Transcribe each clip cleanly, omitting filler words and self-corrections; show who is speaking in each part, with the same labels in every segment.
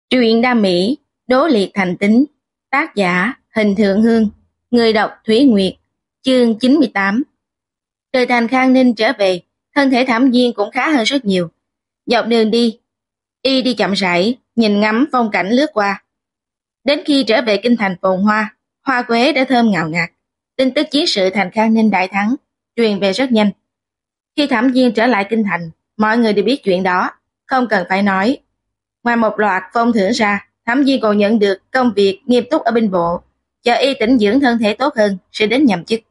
Speaker 1: Truyện đam mỹ, đố liệt thành tính, tác giả Hình Thượng Hương, người đọc Thủy Nguyệt, chương 98. Từ thành Khang Ninh trở về, thân thể Thẩm Viên cũng khá hơn rất nhiều. Dọc đường đi, y đi chậm rãi, nhìn ngắm phong cảnh lướt qua. Đến khi trở về kinh thành phồn hoa, hoa quế đã thơm ngào ngạt. Tin tức chiến sự thành Khang Ninh đại thắng truyền về rất nhanh. Khi Thẩm Viên trở lại kinh thành, mọi người đều biết chuyện đó, không cần phải nói. Ngoài một loạt phong thưởng ra, Thẩm Viên còn nhận được công việc nghiêm túc ở binh bộ, chờ y tĩnh dưỡng thân thể tốt hơn sẽ đến nhậm chức.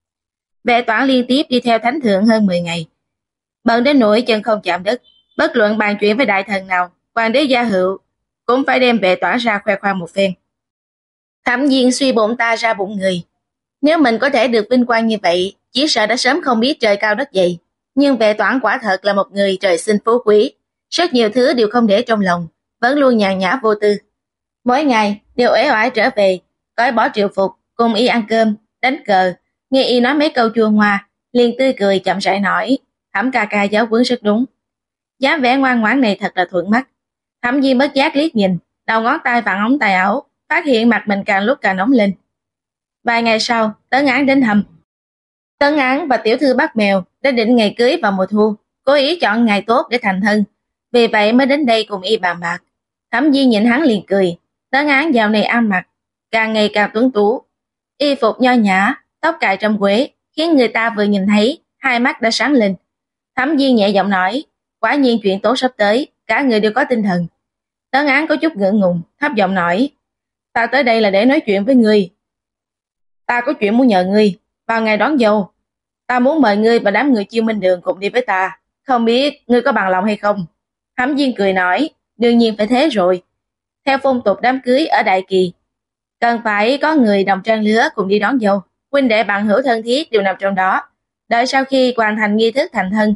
Speaker 1: Vệ Toản liên tiếp đi theo thánh thượng hơn 10 ngày, bận đến nỗi chân không chạm đất, bất luận bàn chuyện với đại thần nào, hoàng đế Gia Hữu cũng phải đem Vệ Toản ra khoe khoang một phen. Thẩm Viên suy bụng ta ra bụng người, nếu mình có thể được vinh quang như vậy, chỉ sợ đã sớm không biết trời cao đất dày. Nhưng Vệ Toản quả thật là một người trời sinh phú quý, rất nhiều thứ đều không để trong lòng, vẫn luôn nhàn nhã vô tư. Mỗi ngày đều uể oải trở về, cởi bỏ triều phục, cùng y ăn cơm, đánh cờ, nghe y nói mấy câu chua ngoa, liền tươi cười chậm rãi nói, Thẩm ca ca giáo huấn rất đúng. Dáng vẻ ngoan ngoãn này thật là thuận mắt. Thẩm Viên bất giác liếc nhìn, đầu ngón tay vặn ống tay áo, phát hiện mặt mình càng lúc càng nóng lên. Vài ngày sau, Tấn Án đến thăm. Tấn Án và tiểu thư Bắc Mèo đã định ngày cưới vào mùa thu, cố ý chọn ngày tốt để thành thân, vì vậy mới đến đây cùng y bàn bạc. Thẩm Viên nhìn hắn liền cười. Tấn Án dạo này ăn mặc càng ngày càng tuấn tú, y phục nho nhã, tóc cài trong quế, khiến người ta vừa nhìn thấy hai mắt đã sáng lên. Thẩm Viên nhẹ giọng nói, quả nhiên chuyện tốt sắp tới, cả người đều có tinh thần. Tấn Án có chút ngượng ngùng, thấp giọng nói, ta tới đây là để nói chuyện với ngươi. Ta có chuyện muốn nhờ ngươi, vào ngày đón dâu, ta muốn mời ngươi và đám người Chiêu Minh Đường cùng đi với ta, không biết ngươi có bằng lòng hay không? Thẩm Viên cười nói, đương nhiên phải thế rồi. Theo phong tục đám cưới ở Đại Kỳ, cần phải có người đồng trang lứa cùng đi đón dâu, huynh đệ bạn hữu thân thiết đều nằm trong đó. Đợi sau khi hoàn thành nghi thức thành thân,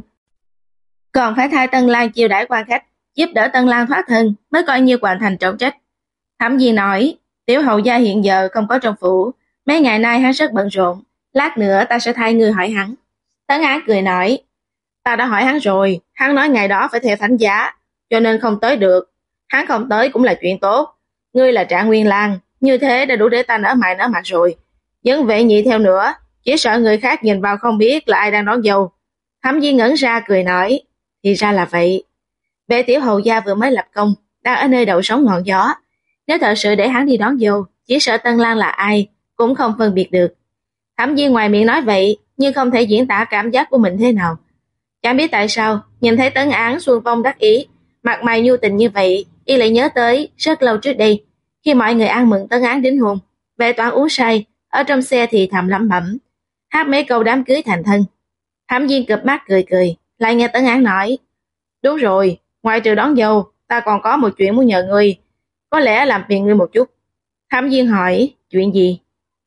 Speaker 1: còn phải thay tân lang chiêu đãi quan khách, giúp đỡ tân lang thoát thân, mới coi như hoàn thành trọng trách. Thẩm Viên nói, tiểu hầu gia hiện giờ không có trong phủ, mấy ngày nay hắn rất bận rộn, lát nữa ta sẽ thay ngươi hỏi hắn. Tấn Án cười nói, ta đã hỏi hắn rồi, hắn nói ngày đó phải theo thánh giá, cho nên không tới được. Hắn không tới cũng là chuyện tốt, ngươi là Trạng Nguyên Lang, như thế đã đủ để ta nở mày nở mặt rồi. Vấn Vệ Nhị theo nữa, chỉ sợ người khác nhìn vào không biết là ai đang đón dâu. Thẩm Viên ngẩn ra cười nói, thì ra là vậy. Vệ tiểu hầu gia vừa mới lập công, đang ở nơi đậu sóng ngọn gió, nếu thật sự để hắn đi đón dâu, chỉ sợ tân lang là ai cũng không phân biệt được. Thẩm Viên ngoài miệng nói vậy, nhưng không thể diễn tả cảm giác của mình thế nào. Chẳng biết tại sao, nhìn thấy Tấn Án xuân phong đắc ý, mặt mày nhu tình như vậy, y lại nhớ tới rất lâu trước đây, khi mọi người ăn mừng Tấn Án đính hôn, Vệ Toản uống say, ở trong xe thì thầm lẩm bẩm, hát mấy câu đám cưới thành thân. Thẩm Viên cụp mắt cười cười, lại nghe Tấn Án nói, đúng rồi, ngoài trừ đón dâu, ta còn có một chuyện muốn nhờ ngươi, có lẽ làm phiền ngươi một chút. Thẩm Viên hỏi, chuyện gì?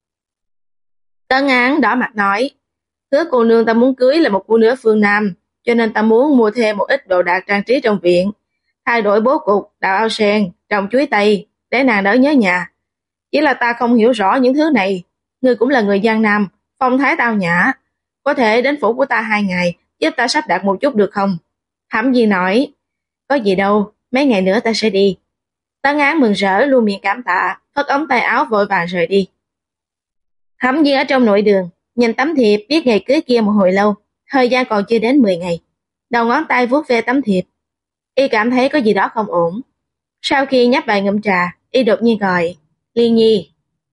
Speaker 1: Tấn Án đỏ mặt nói, hứa cô nương ta muốn cưới là một cô nương phương Nam, cho nên ta muốn mua thêm một ít đồ đạc trang trí trong viện, thay đổi bố cục, đào ao sen, trồng chuối tây, để nàng đỡ nhớ nhà. Chỉ là ta không hiểu rõ những thứ này, ngươi cũng là người Giang Nam, phong thái tao nhã, có thể đến phủ của ta 2 ngày, giúp ta sắp đặt một chút được không? Thẩm Viên nói, có gì đâu, mấy ngày nữa ta sẽ đi. Tấn Án mừng rỡ luôn miệng cảm tạ, phất ống tay áo vội vàng rời đi. Thẩm Viên ở trong nội đường, nhìn tấm thiệp viết ngày cưới kia một hồi lâu, thời gian còn chưa đến 10 ngày. Đầu ngón tay vuốt ve tấm thiệp, y cảm thấy có gì đó không ổn. Sau khi nhấp vài ngụm trà, y đột nhiên gọi, Liên Nhi.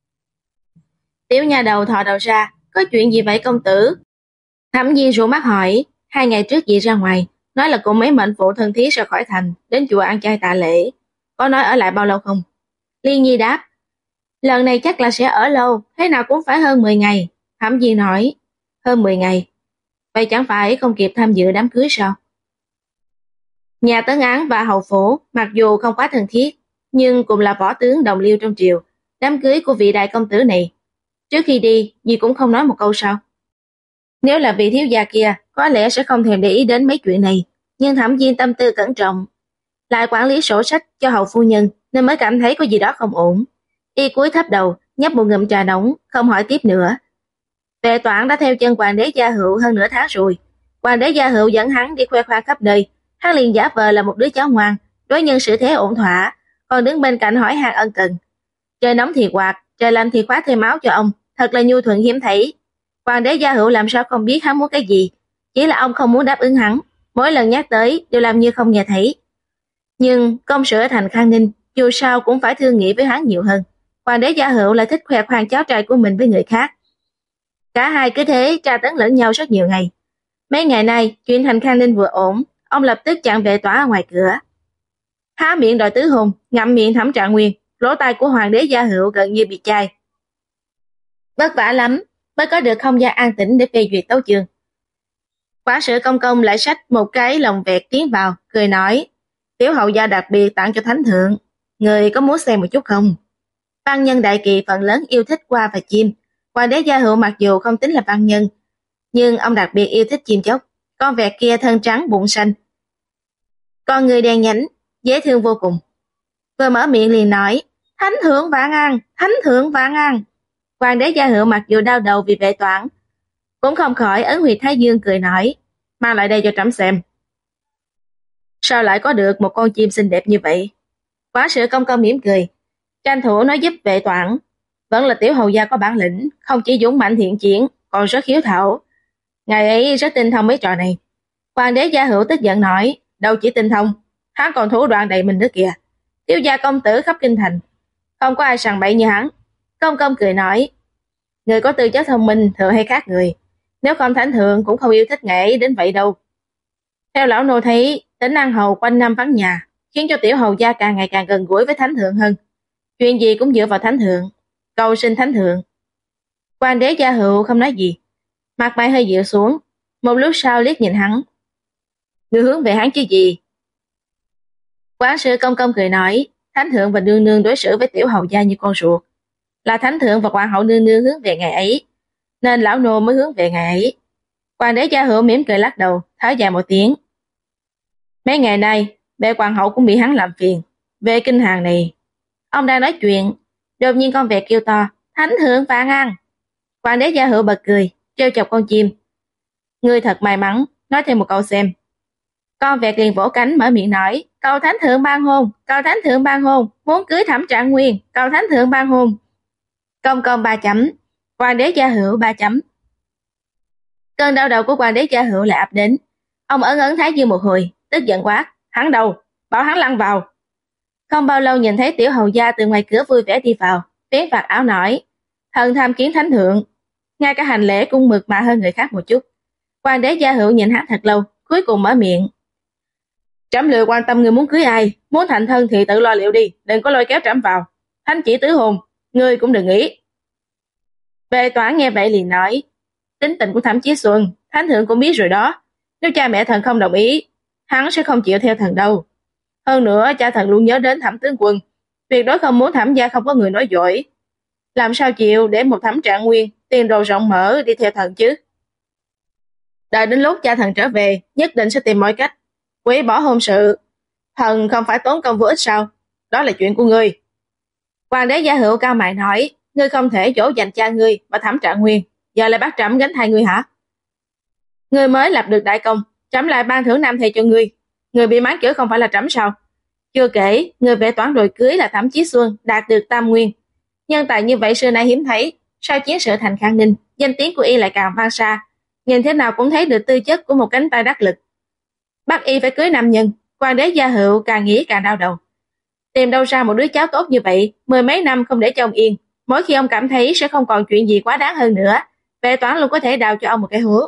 Speaker 1: Tiểu nha đầu thò đầu ra, có chuyện gì vậy công tử? Thẩm Viên rủ mắt hỏi, 2 ngày trước chị ra ngoài, nói là cùng mấy mệnh phụ thân thiết ra khỏi thành, đến chùa ăn chay tạ lễ. Có nói ở lại bao lâu không? Liên Nhi đáp, lần này chắc là sẽ ở lâu, thế nào cũng phải hơn 10 ngày. Thẩm Viên nói, hơn 10 ngày. Vậy chẳng phải không kịp tham dự đám cưới sao? Nhà Tấn Án và hầu phủ mặc dù không quá thân thiết, nhưng cũng là võ tướng đồng liêu trong triều. Đám cưới của vị đại công tử này, trước khi đi, dì cũng không nói một câu sao? Nếu là vị thiếu gia kia, có lẽ sẽ không thèm để ý đến mấy chuyện này. Nhưng Thẩm Viên tâm tư cẩn trọng, lại quản lý sổ sách cho hầu phu nhân, nên mới cảm thấy có gì đó không ổn. Y cúi thấp đầu, nhấp một ngụm trà nóng, không hỏi tiếp nữa. Vệ Toản đã theo chân hoàng đế Gia Hữu hơn nửa tháng rồi. Hoàng đế Gia Hữu dẫn hắn đi khoe khoang khắp nơi, hắn liền giả vờ là một đứa cháu ngoan, đối nhân xử thế ổn thỏa, còn đứng bên cạnh hỏi han ân cần. Trời nóng thì quạt, trời lạnh thì khoát thêm áo cho ông, thật là nhu thuận hiếm thấy. Hoàng đế Gia Hữu làm sao không biết hắn muốn cái gì, chỉ là ông không muốn đáp ứng hắn, mỗi lần nhắc tới đều làm như không nghe thấy. Nhưng công sự ở thành Khang Ninh dù sao cũng phải thương nghĩ với hắn nhiều hơn. Hoàng đế Gia Hữu lại thích khoe khoang cháu trai của mình với người khác. Cả hai cứ thế tra tấn lẫn nhau rất nhiều ngày. Mấy ngày nay chuyện thành Khang Ninh vừa ổn, ông lập tức chặn Vệ Tỏa ở ngoài cửa. Há miệng đòi tứ hôn, ngậm miệng Thẩm Trạng Nguyên, lỗ tai của Hoàng đế Gia Hữu gần như bị chai. Vất vả lắm mới có được không gian an tĩnh để phê duyệt tấu chương. Quản sự công công lại xách một cái lồng vẹt tiến vào, cười nói: Tiểu hậu gia đặc biệt tặng cho thánh thượng, người có muốn xem một chút không? Văn nhân đại kỳ phần lớn yêu thích hoa và chim. Hoàng đế Gia Hữu mặc dù không tính là văn nhân, nhưng ông đặc biệt yêu thích chim chóc. Con vẹt kia thân trắng bụng xanh, con người đen nhánh, dễ thương vô cùng. Vừa mở miệng liền nói: Thánh thượng vạn an, thánh thượng vạn an. Hoàng đế Gia Hữu mặc dù đau đầu vì Vệ Toản, cũng không khỏi ấn huyệt thái dương cười nói: Mang lại đây cho trẫm xem. Sao lại có được một con chim xinh đẹp như vậy? Quản sự công công mỉm cười, tranh thủ nói giúp Vệ Toản. Vẫn là tiểu hầu gia có bản lĩnh, không chỉ dũng mạnh thiện chiến, còn rất hiếu thảo. Ngài ấy rất tinh thông mấy trò này. Hoàng đế Gia Hữu tức giận nói: Đâu chỉ tinh thông, hắn còn thủ đoạn đầy mình nữa kìa. Thiếu gia công tử khắp kinh thành, không có ai sằng bậy như hắn. Công công cười nói: Người có tư chất thông minh thường hay khác người, nếu không thánh thượng cũng không yêu thích ngài ấy đến vậy đâu. Theo lão nô thấy, Tỉnh An Hầu quanh năm vắng nhà, khiến cho tiểu hầu gia càng ngày càng gần gũi với thánh thượng hơn. Chuyện gì cũng dựa vào thánh thượng, cầu xin thánh thượng. Hoàng đế Gia Hữu không nói gì, mặt mày hơi dịu xuống, một lúc sau liếc nhìn hắn. Ngươi hướng về hắn chứ gì? Quản sự công công cười nói: Thánh thượng và nương nương đối xử với tiểu hầu gia như con ruột, là thánh thượng và hoàng hậu nương nương hướng về ngài ấy, nên lão nô mới hướng về ngài ấy. Hoàng đế Gia Hữu mỉm cười lắc đầu, thở dài một tiếng. Mấy ngày nay bệ hoàng hậu cũng bị hắn làm phiền. Về kinh hàng này, ông đang nói chuyện, đột nhiên con vẹt kêu to: Thánh thượng vạn an. Hoàng đế Gia Hữu bật cười, trêu chọc con chim: Ngươi thật may mắn, nói thêm một câu xem. Con vẹt liền vỗ cánh mở miệng nói: Cầu thánh thượng ban hôn, cầu thánh thượng ban hôn, muốn cưới Thẩm Trạng Nguyên, cầu thánh thượng ban hôn. Công công 3 chấm, Hoàng đế Gia Hữu 3 chấm. Cơn đau đầu của Hoàng đế Gia Hữu lại ập đến. Ông ấn ấn thái dương một hồi, tức giận quát: Hắn đâu, bảo hắn lăn vào. Không bao lâu nhìn thấy tiểu hầu gia từ ngoài cửa vui vẻ đi vào, vén vạt áo nói: Thần tham kiến thánh thượng. Ngay cả hành lễ cũng mượt mà hơn người khác một chút. Hoàng đế Gia Hữu nhìn hắn thật lâu, cuối cùng mở miệng: Trẫm lười quan tâm người muốn cưới ai, muốn thành thân thì tự lo liệu đi, đừng có lôi kéo trẫm vào. Thánh chỉ tứ hôn, ngươi cũng đừng nghĩ. Vệ Toản nghe vậy liền nói: Tính tình của Thẩm Chí Xuân, thánh thượng cũng biết rồi đó. Nếu cha mẹ thần không đồng ý, hắn sẽ không chịu theo thần đâu. Hơn nữa cha thần luôn nhớ đến Thẩm tướng quân, tuyệt đối không muốn Thẩm gia không có người nói dối. Làm sao chịu để một Thẩm Trạng Nguyên tiền đồ rộng mở đi theo thần chứ? Đợi đến lúc cha thần trở về, nhất định sẽ tìm mọi cách hủy bỏ hôn sự. Thần không phải tốn công vô ích sao? Đó là chuyện của ngươi. Hoàng đế Gia Hữu cao mày nói: Ngươi không thể dỗ dành cha ngươi và Thẩm Trạng Nguyên, giờ lại bắt trẫm gánh thay ngươi hả? Ngươi mới lập được đại công, trẫm lại ban thưởng nam thầy cho ngươi. Ngươi bị mắng chửi không phải là trẫm sao? Chưa kể, ngươi Vệ Toản đòi cưới là Thẩm Chí Xuân đạt được tam nguyên. Nhân tài như vậy xưa nay hiếm thấy, sau chiến sự thành Khang Ninh, danh tiếng của y lại càng vang xa. Nhìn thế nào cũng thấy được tư chất của một cánh tay đắc lực. Bắt y phải cưới nam nhân, Hoàng đế Gia Hữu càng nghĩ càng đau đầu. Tìm đâu ra một đứa cháu tốt như vậy, mười mấy năm không để cho ông yên. Mỗi khi ông cảm thấy sẽ không còn chuyện gì quá đáng hơn nữa, Vệ Toản luôn có thể đào cho ông một cái hố.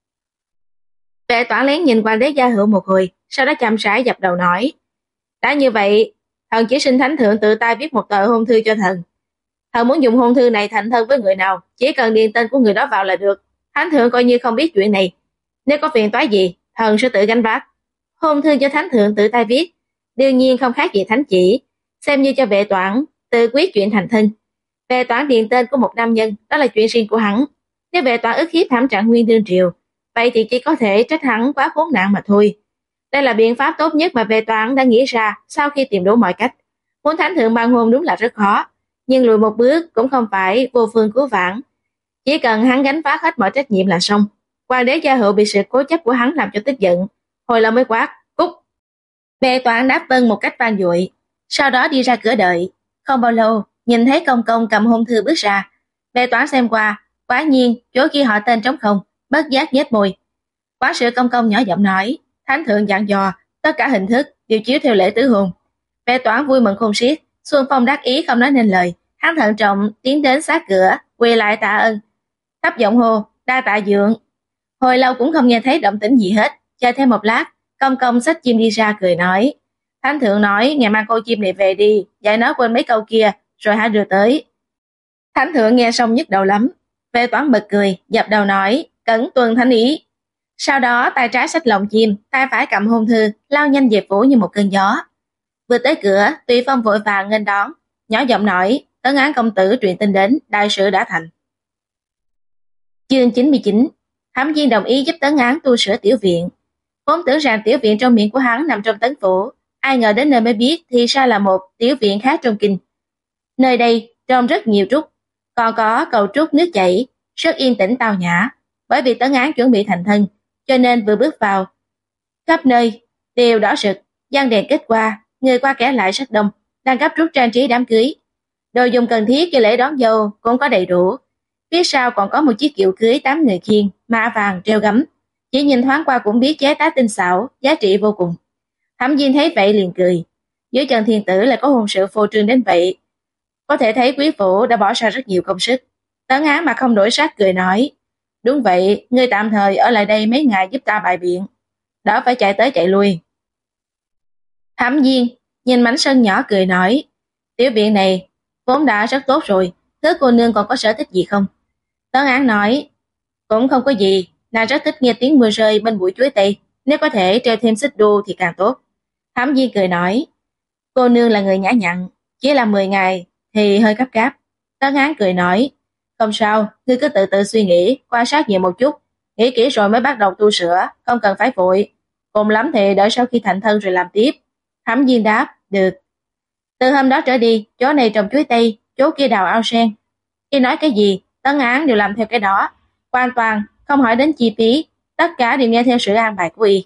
Speaker 1: Vệ Toản lén nhìn Hoàng đế Gia Hữu một hồi, sau đó chậm rãi dập đầu nói: Đã như vậy, thần chỉ xin thánh thượng tự tay viết một tờ hôn thư cho thần. Thần muốn dùng hôn thư này thành thân với người nào, chỉ cần điền tên của người đó vào là được. Thánh thượng coi như không biết chuyện này. Nếu có phiền toái gì, thần sẽ tự gánh vác. Hôn thư cho thánh thượng tự tay viết, đương nhiên không khác gì thánh chỉ, xem như cho Vệ Toản tự quyết chuyện thành thân. Vệ Toản điền tên của một nam nhân, đó là chuyện riêng của hắn. Nếu Vệ Toản ức hiếp Thẩm Trạng Nguyên đương triều, vậy thì chỉ có thể trách hắn quá khốn nạn mà thôi. Đây là biện pháp tốt nhất mà Vệ Toản đã nghĩ ra sau khi tìm đủ mọi cách. Muốn thánh thượng ban hôn đúng là rất khó, nhưng lùi một bước cũng không phải vô phương cứu vãn. Chỉ cần hắn gánh vác hết mọi trách nhiệm là xong. Hoàng đế Gia Hữu bị sự cố chấp của hắn làm cho tức giận, hồi lâu mới quát: Cút! Vệ Toản đáp vâng một cách vang dội. sau đó đi ra cửa đợi. Không bao lâu, nhìn thấy công công cầm hôn thư bước ra. Bệ Toán xem qua, quả nhiên chỗ kia họ tên trống không, bất giác nhếch môi. Quản sự công công nhỏ giọng nói, thánh thượng dặn dò, tất cả hình thức đều chiếu theo lễ tứ hôn. Bệ Toán vui mừng khôn xiết, Xuân Phong đắc ý không nói nên lời. Hắn thận trọng tiến đến sát cửa, quỳ lại tạ ơn, thấp giọng hô, đa tạ dượng. Hồi lâu cũng không nghe thấy động tĩnh gì hết. Chờ thêm một lát, công công xách chim đi ra cười nói, thánh thượng nói ngày mang con chim này về đi, dạy nó quên mấy câu kia rồi hãy đưa tới. Thánh thượng nghe xong nhức đầu lắm. Vệ Toán bật cười, dập đầu nói, cẩn tuân thánh ý. Sau đó tay trái xách lồng chim, tay phải cầm hôn thư, lao nhanh về phủ như một cơn gió. Vừa tới cửa, Tùy Phong vội vàng nghênh đón, nhỏ giọng nói, Tấn Án công tử truyền tin đến, đại sự đã thành. Chương 99. Thẩm Viên đồng ý giúp Tấn Án tu sửa tiểu viện. Vốn tưởng rằng tiểu viện trong miệng của hắn nằm trong Tấn phủ, ai ngờ đến nơi mới biết thì ra là một tiểu viện khác trong kinh. Nơi đây trồng rất nhiều trúc, còn có cầu trúc nước chảy, rất yên tĩnh tao nhã. Bởi vì Tấn Án chuẩn bị thành thân, cho nên vừa bước vào, khắp nơi đều đỏ rực, giăng đèn kết qua, người qua kẻ lại rất đông, đang gấp rút trang trí đám cưới. Đồ dùng cần thiết cho lễ đón dâu cũng có đầy đủ. Phía sau còn có một chiếc kiệu cưới 8 người khiêng, mã vàng treo gấm, chỉ nhìn thoáng qua cũng biết chế tác tinh xảo, giá trị vô cùng. Thẩm Viên thấy vậy liền cười, dưới chân thiên tử lại có hôn sự phô trương đến vậy, có thể thấy quý phủ đã bỏ ra rất nhiều công sức. Tấn Án mà không đổi sắc cười nói, đúng vậy, ngươi tạm thời ở lại đây mấy ngày giúp ta bày biện, đỡ phải chạy tới chạy lui. Thẩm Viên nhìn mảnh sân nhỏ cười nói, tiểu viện này vốn đã rất tốt rồi, thứ cô nương còn có sở thích gì không? Tấn Án nói, cũng không có gì, nàng rất thích nghe tiếng mưa rơi bên bụi chuối tây, nếu có thể treo thêm xích đu thì càng tốt. Thẩm Viên cười nói, cô nương là người nhã nhặn, chỉ là 10 ngày thì hơi gấp gáp. Tấn Án cười nói, không sao, ngươi cứ từ từ suy nghĩ, quan sát nhiều một chút, nghĩ kỹ rồi mới bắt đầu tu sửa, không cần phải vội. Cùng lắm thì đợi sau khi thành thân rồi làm tiếp. Thẩm Viên đáp, được. Từ hôm đó trở đi, chỗ này trồng chuối tây, chỗ kia đào ao sen. Khi nói cái gì, Tấn Án đều làm theo cái đó, hoàn toàn không hỏi đến chi phí, tất cả đều nghe theo sự an bài của y.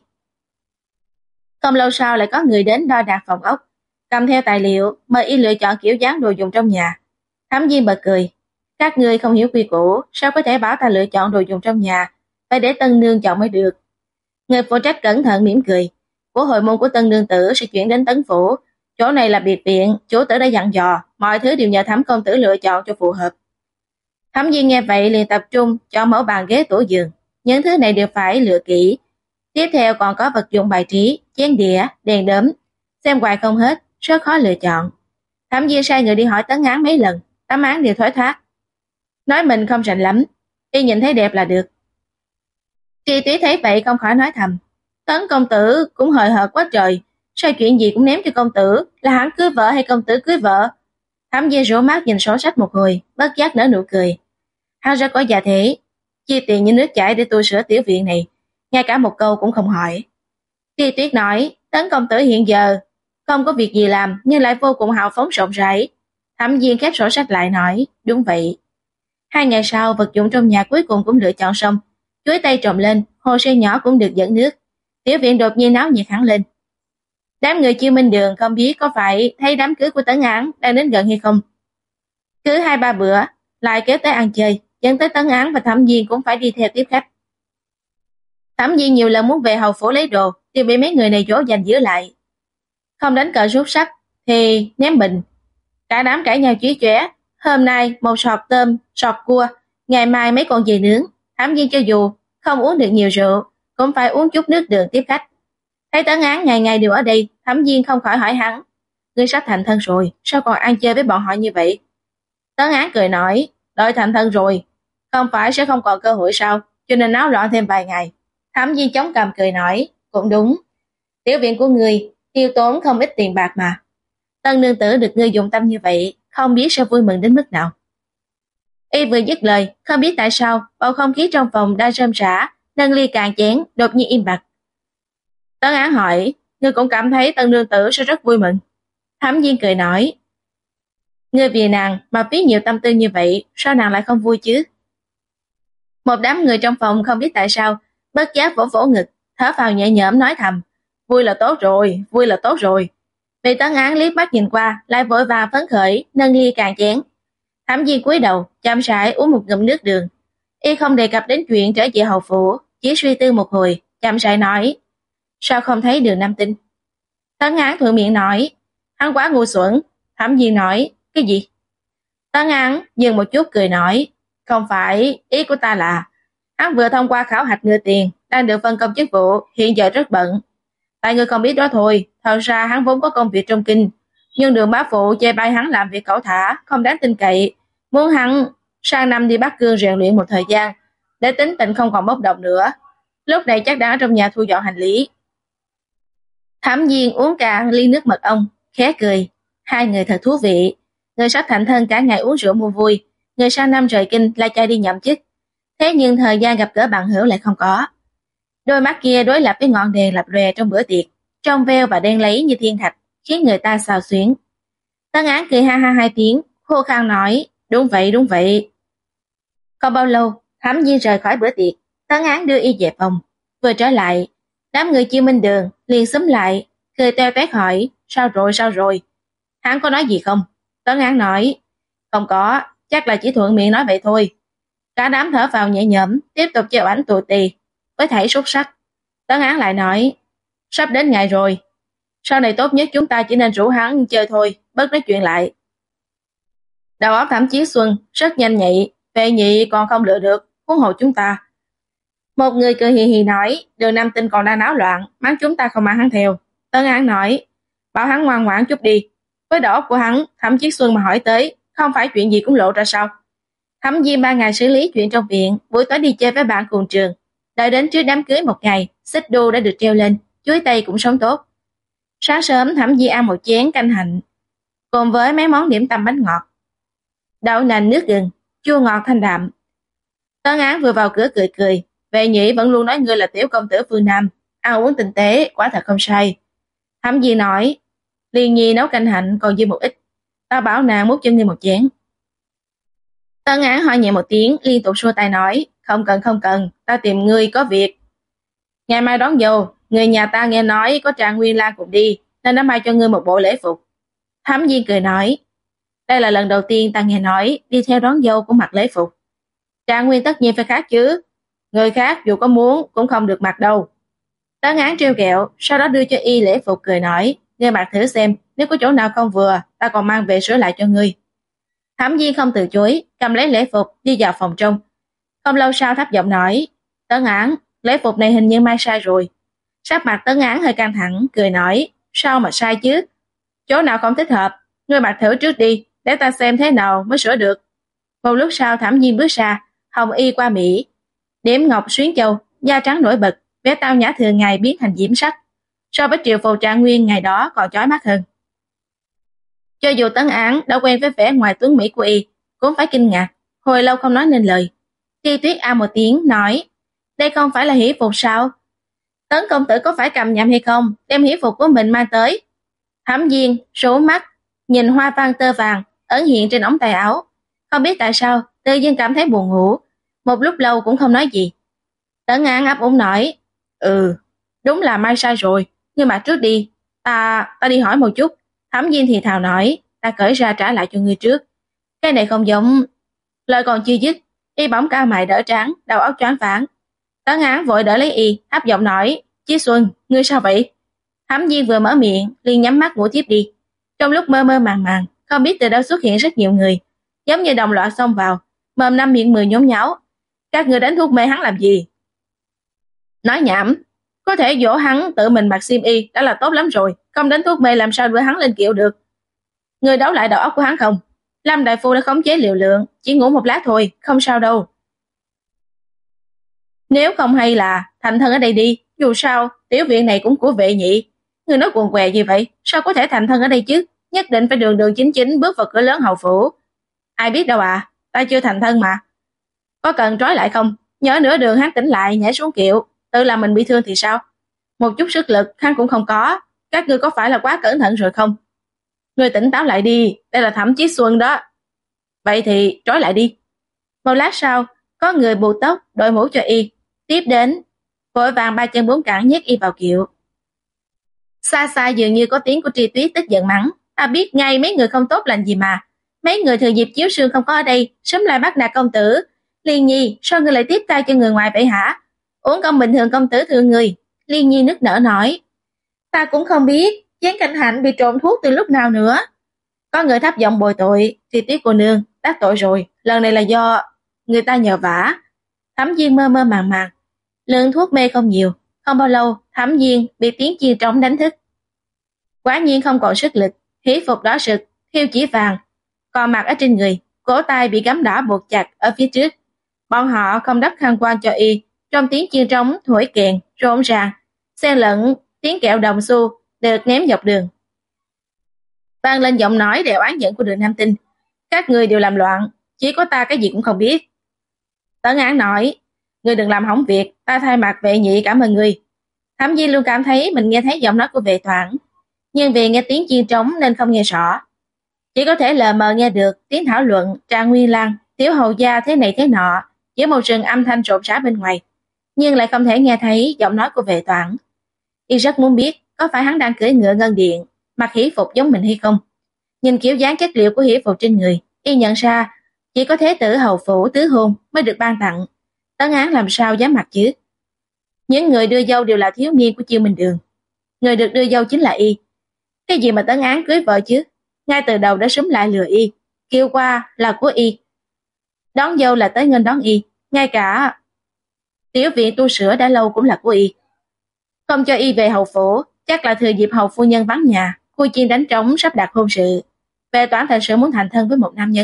Speaker 1: Không lâu sau lại có người đến đo đạc phòng ốc, cầm theo tài liệu mời y lựa chọn kiểu dáng đồ dùng trong nhà. Thẩm Viên bật cười, các ngươi không hiểu quy củ, sao có thể bảo ta lựa chọn đồ dùng trong nhà, phải để tân nương chọn mới được. Người phụ trách cẩn thận mỉm cười, của hội môn của tân nương tử sẽ chuyển đến Tấn phủ, chỗ này là biệt viện, chủ tử đã dặn dò, mọi thứ đều nhờ Thẩm công tử lựa chọn cho phù hợp. Thẩm Viên nghe vậy liền tập trung chọn mẫu bàn ghế tủ giường, những thứ này đều phải lựa kỹ. Tiếp theo còn có vật dụng bài trí, chén đĩa, đèn đóm, xem hoài không hết, rất khó lựa chọn. Thẩm Viên sai người đi hỏi Tấn Án mấy lần, Tấn Án đều thoái thác, nói mình không rành lắm, y nhìn thấy đẹp là được. Tri Túy thấy vậy không khỏi nói thầm, Tấn công tử cũng hời hợt quá trời, sao chuyện gì cũng ném cho công tử, là hắn cưới vợ hay công tử cưới vợ? Thẩm Viên rũ mắt nhìn sổ sách một hồi, bất giác nở nụ cười. Hắn rất có gia thế, chi tiền như nước chảy để tu sửa tiểu viện này, ngay cả một câu cũng không hỏi. Tri Tuyết nói, Tấn công tử hiện giờ không có việc gì làm nhưng lại vô cùng hào phóng rộng rãi. Thẩm Viên khép sổ sách lại nói, đúng vậy. 2 ngày sau, vật dụng trong nhà cuối cùng cũng lựa chọn xong, chuối tây trồng lên, hồ sen nhỏ cũng được dẫn nước, tiểu viện đột nhiên náo nhiệt hẳn lên. Đám người Chiêu Minh Đường không biết có phải thấy đám cưới của Tấn Án đang đến gần hay không. Cứ 2-3 bữa lại kéo tới ăn chơi, dẫn tới Tấn Án và Thẩm Viên cũng phải đi theo tiếp khách. Thẩm Viên nhiều lần muốn về hầu phủ lấy đồ, đều bị mấy người này dỗ dành giữ lại. Không đánh cờ rút sắt thì ném bình. Cả đám cãi nhau chí chóe, hôm nay một sọt tôm, sọt cua, ngày mai mấy con dê nướng. Thẩm Viên cho dù không uống được nhiều rượu, cũng phải uống chút nước đường tiếp khách. Thấy Tấn Án ngày ngày đều ở đây, Thẩm Viên không khỏi hỏi hắn, ngươi sắp thành thân rồi, sao còn ăn chơi với bọn họ như vậy? Tấn Án cười nói, đợi thành thân rồi, không phải sẽ không còn cơ hội sao, cho nên náo loạn thêm vài ngày. Thẩm Viên chống cằm cười nói, cũng đúng, tiểu viện của ngươi tiêu tốn không ít tiền bạc mà. Tân nương tử được ngươi dụng tâm như vậy, không biết sẽ vui mừng đến mức nào. Y vừa dứt lời, không biết tại sao bầu không khí trong phòng đang rơm rã, nâng ly cạn chén đột nhiên im bặt. Tấn Án hỏi, ngươi cũng cảm thấy tân nương tử sẽ rất vui mừng. Thẩm Viên cười nói, ngươi vì nàng mà phí nhiều tâm tư như vậy, sao nàng lại không vui chứ? Một đám người trong phòng không biết tại sao, bất giác vỗ vỗ ngực, thở phào nhẹ nhõm nói thầm, vui là tốt rồi, vui là tốt rồi. Vị Tấn Án liếc mắt nhìn qua, lại vội vàng phấn khởi, nâng ly cạn chén. Thẩm Viên cúi đầu, chậm rãi uống một ngụm nước đường. Y không đề cập đến chuyện trở về hầu phủ, chỉ suy tư một hồi, chậm rãi nói: sao không thấy Đường Nam Tinh? Tấn Án thuận miệng nói: hắn quá ngu xuẩn. Thẩm Viên nói: cái gì? Tấn Án dừng một chút cười nói: không phải, ý của ta là hắn vừa thông qua khảo hạch ngựa tiền, đang được phân công chức vụ, hiện giờ rất bận. Tại ngươi không biết đó thôi, thật ra hắn vốn có công việc trong kinh, nhưng Đường bá phụ chê bai hắn làm việc cẩu thả, không đáng tin cậy, muốn hắn sang năm đi Bắc Cương rèn luyện một thời gian, để tính tình không còn bốc đồng nữa. Lúc này chắc đang ở trong nhà thu dọn hành lý. Thẩm Viên uống cạn ly nước mật ong, khẽ cười. Hai người thật thú vị. Người sắp thành thân cả ngày uống rượu mua vui, người sang năm rời kinh lại chạy đi nhậm chức. Thế nhưng thời gian gặp gỡ bạn hữu lại không có. Đôi mắt kia đối lập với ngọn đèn lập lòe trong bữa tiệc, trong veo và đen lấy như thiên thạch, khiến người ta xao xuyến. Tấn Án cười ha ha hai tiếng, khô khan nói: đúng vậy, đúng vậy. Không bao lâu, Thẩm Viên rời khỏi bữa tiệc, Tấn Án đưa y về phòng. Vừa trở lại, đám người Chiêu Minh Đường liền xúm lại, cười teo toét hỏi: sao rồi, sao rồi? Hắn có nói gì không? Tấn Án nói: không có, chắc là chỉ thuận miệng nói vậy thôi. Cả đám thở vào nhẹ nhõm, tiếp tục chèo ảnh tù tì với thảy xuất sắc. Tấn Án lại nói: sắp đến ngày rồi, sau này tốt nhất chúng ta chỉ nên rủ hắn chơi thôi, bớt nói chuyện lại. Đầu óc Thẩm Chí Xuân rất nhanh nhạy, Vệ Nhị còn không lựa được, huống hồ chúng ta. Một người cười hì hì nói: Đường Nam Tinh còn đang náo loạn, mắng chúng ta không mang hắn theo. Tấn Án nói: bảo hắn ngoan ngoãn chút đi. Với đầu óc của hắn, Thẩm Chí Xuân mà hỏi tới, không phải chuyện gì cũng lộ ra sao? Thẩm Diên 3 ngày xử lý chuyện trong viện, buổi tối đi chơi với bạn cùng trường. Đợi đến trước đám cưới một ngày, xích đu đã được treo lên, chuối tây cũng sống tốt. Sáng sớm Thẩm Diên ăn một chén canh hạnh, cùng với mấy món điểm tâm bánh ngọt, đậu nành nước gừng, chua ngọt thanh đạm. Tấn Án vừa vào cửa cười cười: Vệ Nhị vẫn luôn nói ngươi là tiểu công tử phương Nam, ăn uống tinh tế, quả thật không sai. Thẩm Diên nói: Liên Nhi nấu canh hạnh còn dư một ít, ta bảo nàng múc cho ngươi một chén. Tấn Án hỏi nhẹ một tiếng, liên tục xua tay nói: không cần, không cần, ta tìm ngươi có việc. Ngày mai đón dâu, người nhà ta nghe nói có Trạng Nguyên Lan cùng đi, nên đã may cho ngươi một bộ lễ phục. Thẩm Diên cười nói: đây là lần đầu tiên ta nghe nói đi theo đón dâu cũng mặc lễ phục. Trạng Nguyên tất nhiên phải khác chứ, người khác dù có muốn cũng không được mặc đâu. Tấn Án trêu ghẹo, sau đó đưa cho y lễ phục cười nói: ngươi mặc thử xem, nếu có chỗ nào không vừa, ta còn mang về sửa lại cho ngươi. Thẩm Diên không từ chối, cầm lấy lễ phục đi vào phòng trong. Không lâu sau thấp giọng nói: Tấn Án, lễ phục này hình như may sai rồi. Sắc mặt Tấn Án hơi căng thẳng, cười nói: sao mà sai chứ? Chỗ nào không thích hợp, ngươi mặc thử trước đi, để ta xem thế nào mới sửa được. Một lúc sau Thẩm Diên bước ra, hồng y qua mỹ, điểm ngọc xuyến châu, da trắng nổi bật, vẻ tao nhã thường ngày biến thành diễm sắc, so với triều phù Trạng Nguyên ngày đó còn chói mắt hơn. Cho dù Tấn Án đã quen với vẻ ngoài tuấn mỹ của y, cũng phải kinh ngạc, hồi lâu không nói nên lời. Ti Tuyết a một tiếng nói: đây không phải là hỷ phục sao? Tấn công tử có phải cầm nhầm hay không, đem hỷ phục của mình mang tới? Thẩm Diên số mắt nhìn hoa văn tơ vàng ẩn hiện trên ống tay áo, không biết tại sao tự nhiên cảm thấy buồn ngủ, một lúc lâu cũng không nói gì. Tấn Án ấp úng nói: đúng là may sai rồi, nhưng mà trước đi, ta đi hỏi một chút. Thẩm Diên thì thào nói: ta cởi ra trả lại cho ngươi trước. Cái này không giống. Lời còn chưa dứt, y bỗng cao mày đỡ trán, đầu óc choáng váng. Tấn Án vội đỡ lấy y, áp giọng nói: Chí Xuân, ngươi sao vậy? Thẩm Diên vừa mở miệng, liền nhắm mắt ngủ tiếp đi. Trong lúc mơ mơ màng màng, không biết từ đâu xuất hiện rất nhiều người, giống như đồng loạt xông vào, mồm năm miệng mười nhốn nháo. Các người đánh thuốc mê hắn làm gì? Nói nhảm, có thể dỗ hắn tự mình mặc xiêm y đã là tốt lắm rồi, không đánh thuốc mê làm sao đưa hắn lên kiệu được. Người đấu lại đầu óc của hắn không? Lâm đại phu đã khống chế liều lượng, chỉ ngủ một lát thôi, không sao đâu. Nếu không hay là thành thân ở đây đi, dù sao tiểu viện này cũng của Vệ Nhị. Người nói quần què gì vậy, sao có thể thành thân ở đây chứ? Nhất định phải đường đường chính chính bước vào cửa lớn hầu phủ. Ai biết đâu à, ta chưa thành thân mà. Có cần trói lại không? Nhớ nửa đường hắn tỉnh lại nhảy xuống kiệu, tự làm mình bị thương thì sao? Một chút sức lực hắn cũng không có, các ngươi có phải là quá cẩn thận rồi không? Ngươi tỉnh táo lại đi, đây là Thẩm Chí Xuân đó. Vậy thì trói lại đi. Một lát sau, có người buộc tóc, đội mũ cho y, tiếp đến vội vàng ba chân bốn cẳng nhét y vào kiệu. Xa xa dường như có tiếng của Tri Tuyết tức giận mắng, ta biết ngay mấy người không tốt lành gì mà. Mấy người thừa dịp chiếu sương không có ở đây, sớm lại bắt nạt công tử. Liên Nhi, sao ngươi lại tiếp tay cho người ngoài vậy hả? Uống công bình thường công tử thương người. Liên Nhi nức nở nói, ta cũng không biết, Gián Cảnh Hạnh bị trộn thuốc từ lúc nào nữa. Có người thấp giọng bồi tội, Tri Tuyết cô nương, đắc tội rồi, lần này là do người ta nhờ vả. Thẩm Diên mơ mơ màng màng, lượng thuốc mê không nhiều, không bao lâu Thẩm Diên bị tiếng chiên trống đánh thức. Quả nhiên không còn sức lực, hỷ phục đỏ sực, thiêu chỉ vàng, còn mặc ở trên người, cổ tay bị gấm đỏ buộc chặt ở phía trước. Bọn họ không đắp khăn quan cho y, trong tiếng chiên trống thổi kèn rộn ràng, xen lẫn tiếng kẹo đồng xu được ném dọc đường. Vang lên giọng nói đều oán giận của Đường Nam Tinh, các người đều làm loạn, chỉ có ta cái gì cũng không biết. Tấn Án nói, ngươi đừng làm hỏng việc, ta thay mặt Vệ Nhị cảm ơn ngươi. Thẩm Di luôn cảm thấy mình nghe thấy giọng nói của Vệ Toản, nhưng vì nghe tiếng chiên trống nên không nghe rõ, chỉ có thể lờ mờ nghe được tiếng thảo luận Trà Nguyên Lăng, Tiểu hầu gia thế này thế nọ, giữa một rừng âm thanh rộn rã bên ngoài, nhưng lại không thể nghe thấy giọng nói của Vệ Toản. Y rất muốn biết có phải hắn đang cưỡi ngựa ngân điện, mặc hỷ phục giống mình hay không. Nhìn kiểu dáng chất liệu của hỷ phục trên người, y nhận ra chỉ có thế tử hầu phủ tứ hôn mới được ban tặng. Tấn Án làm sao dám mặc chứ? Những người đưa dâu đều là thiếu niên của Chiêu Minh Đường, người được đưa dâu chính là y. Cái gì mà Tấn Án cưới vợ chứ? Ngay từ đầu đã súng lại lừa y, kêu qua là của y, đón dâu là tới nghênh đón y, ngay cả tiểu viện tu sửa đã lâu cũng là của y. Không cho y về hầu phủ, chắc là thừa dịp hầu phu nhân vắng nhà, khui chiên đánh trống sắp đặt hôn sự. Vệ Toản thật sự muốn thành thân với một nam nhân.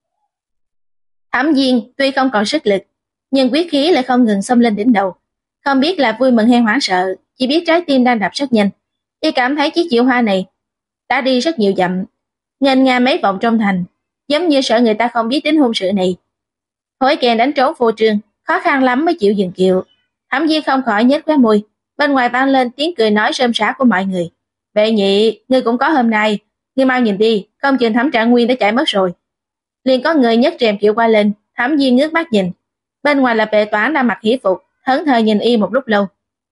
Speaker 1: Thẩm Diên tuy không còn sức lực, nhưng quyết khí lại không ngừng xông lên đỉnh đầu. Không biết là vui mừng hay hoảng sợ, chỉ biết trái tim đang đập rất nhanh. Y cảm thấy chiếc diệu hoa này đã đi rất nhiều dặm, nghênh ngang mấy vòng trong thành, giống như sợ người ta không biết đến hôn sự này. Thổi kèn đánh trống phô trương, khó khăn lắm mới chịu dừng kiệu. Thẩm Diên không khỏi nhếch khóe môi, bên ngoài vang lên tiếng cười nói rôm rả của mọi người. Vệ Nhị, ngươi cũng có hôm nay, ngươi mau nhìn đi, không chừng Thẩm Trạng Nguyên đã chạy mất rồi. Liền có người nhấc rèm kiệu qua lên, Thẩm Diên ngước mắt nhìn, bên ngoài là Vệ Toản đang mặc hỷ phục, thẫn thờ nhìn y một lúc lâu.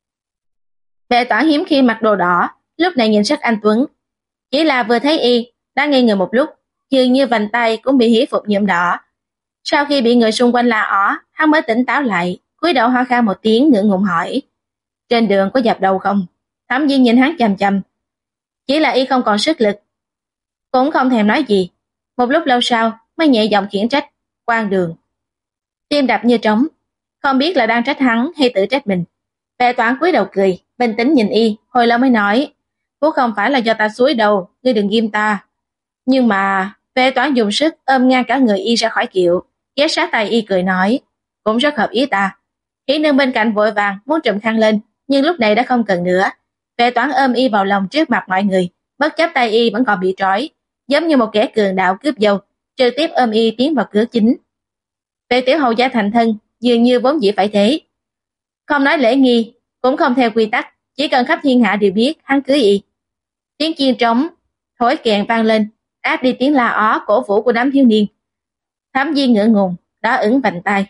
Speaker 1: Vệ Toản hiếm khi mặc đồ đỏ, lúc này nhìn rất anh tuấn, chỉ là vừa thấy y đã ngây người một lúc, dường như vành tay cũng bị hỷ phục nhuộm đỏ. Sau khi bị người xung quanh la ó, hắn mới tỉnh táo lại, cúi đầu ho khan một tiếng ngượng ngùng hỏi, trên đường có dập đầu không? Thẩm Diên nhìn hắn chằm chằm, chỉ là y không còn sức lực, cũng không thèm nói gì. Một lúc lâu sau mới nhẹ giọng khiển trách, Quan Đường. Tim đập như trống, không biết là đang trách hắn hay tự trách mình. Vệ Toản cúi đầu cười, bình tĩnh nhìn y, hồi lâu mới nói, cũng không phải là do ta xúi đầu, ngươi đừng ghim ta. Nhưng mà Vệ Toản dùng sức ôm ngang cả người y ra khỏi kiệu, ghé sát tay y cười nói, cũng rất hợp ý ta. Hỷ nương bên cạnh vội vàng muốn trùm khăn lên, nhưng lúc này đã không cần nữa. Vệ Toản ôm y vào lòng trước mặt mọi người, bất chấp tay y vẫn còn bị trói, giống như một kẻ cường đạo cướp dâu, trực tiếp ôm y tiến vào cửa chính. Vệ tiểu hầu gia thành thân, dường như vốn dĩ phải thế. Không nói lễ nghi, cũng không theo quy tắc, chỉ cần khắp thiên hạ đều biết hắn cưới y. Tiếng chiên trống, thổi kèn vang lên, áp đi tiếng la ó cổ vũ của đám thiếu niên. Thẩm Diên ngượng ngùng, đỏ ửng vành tai.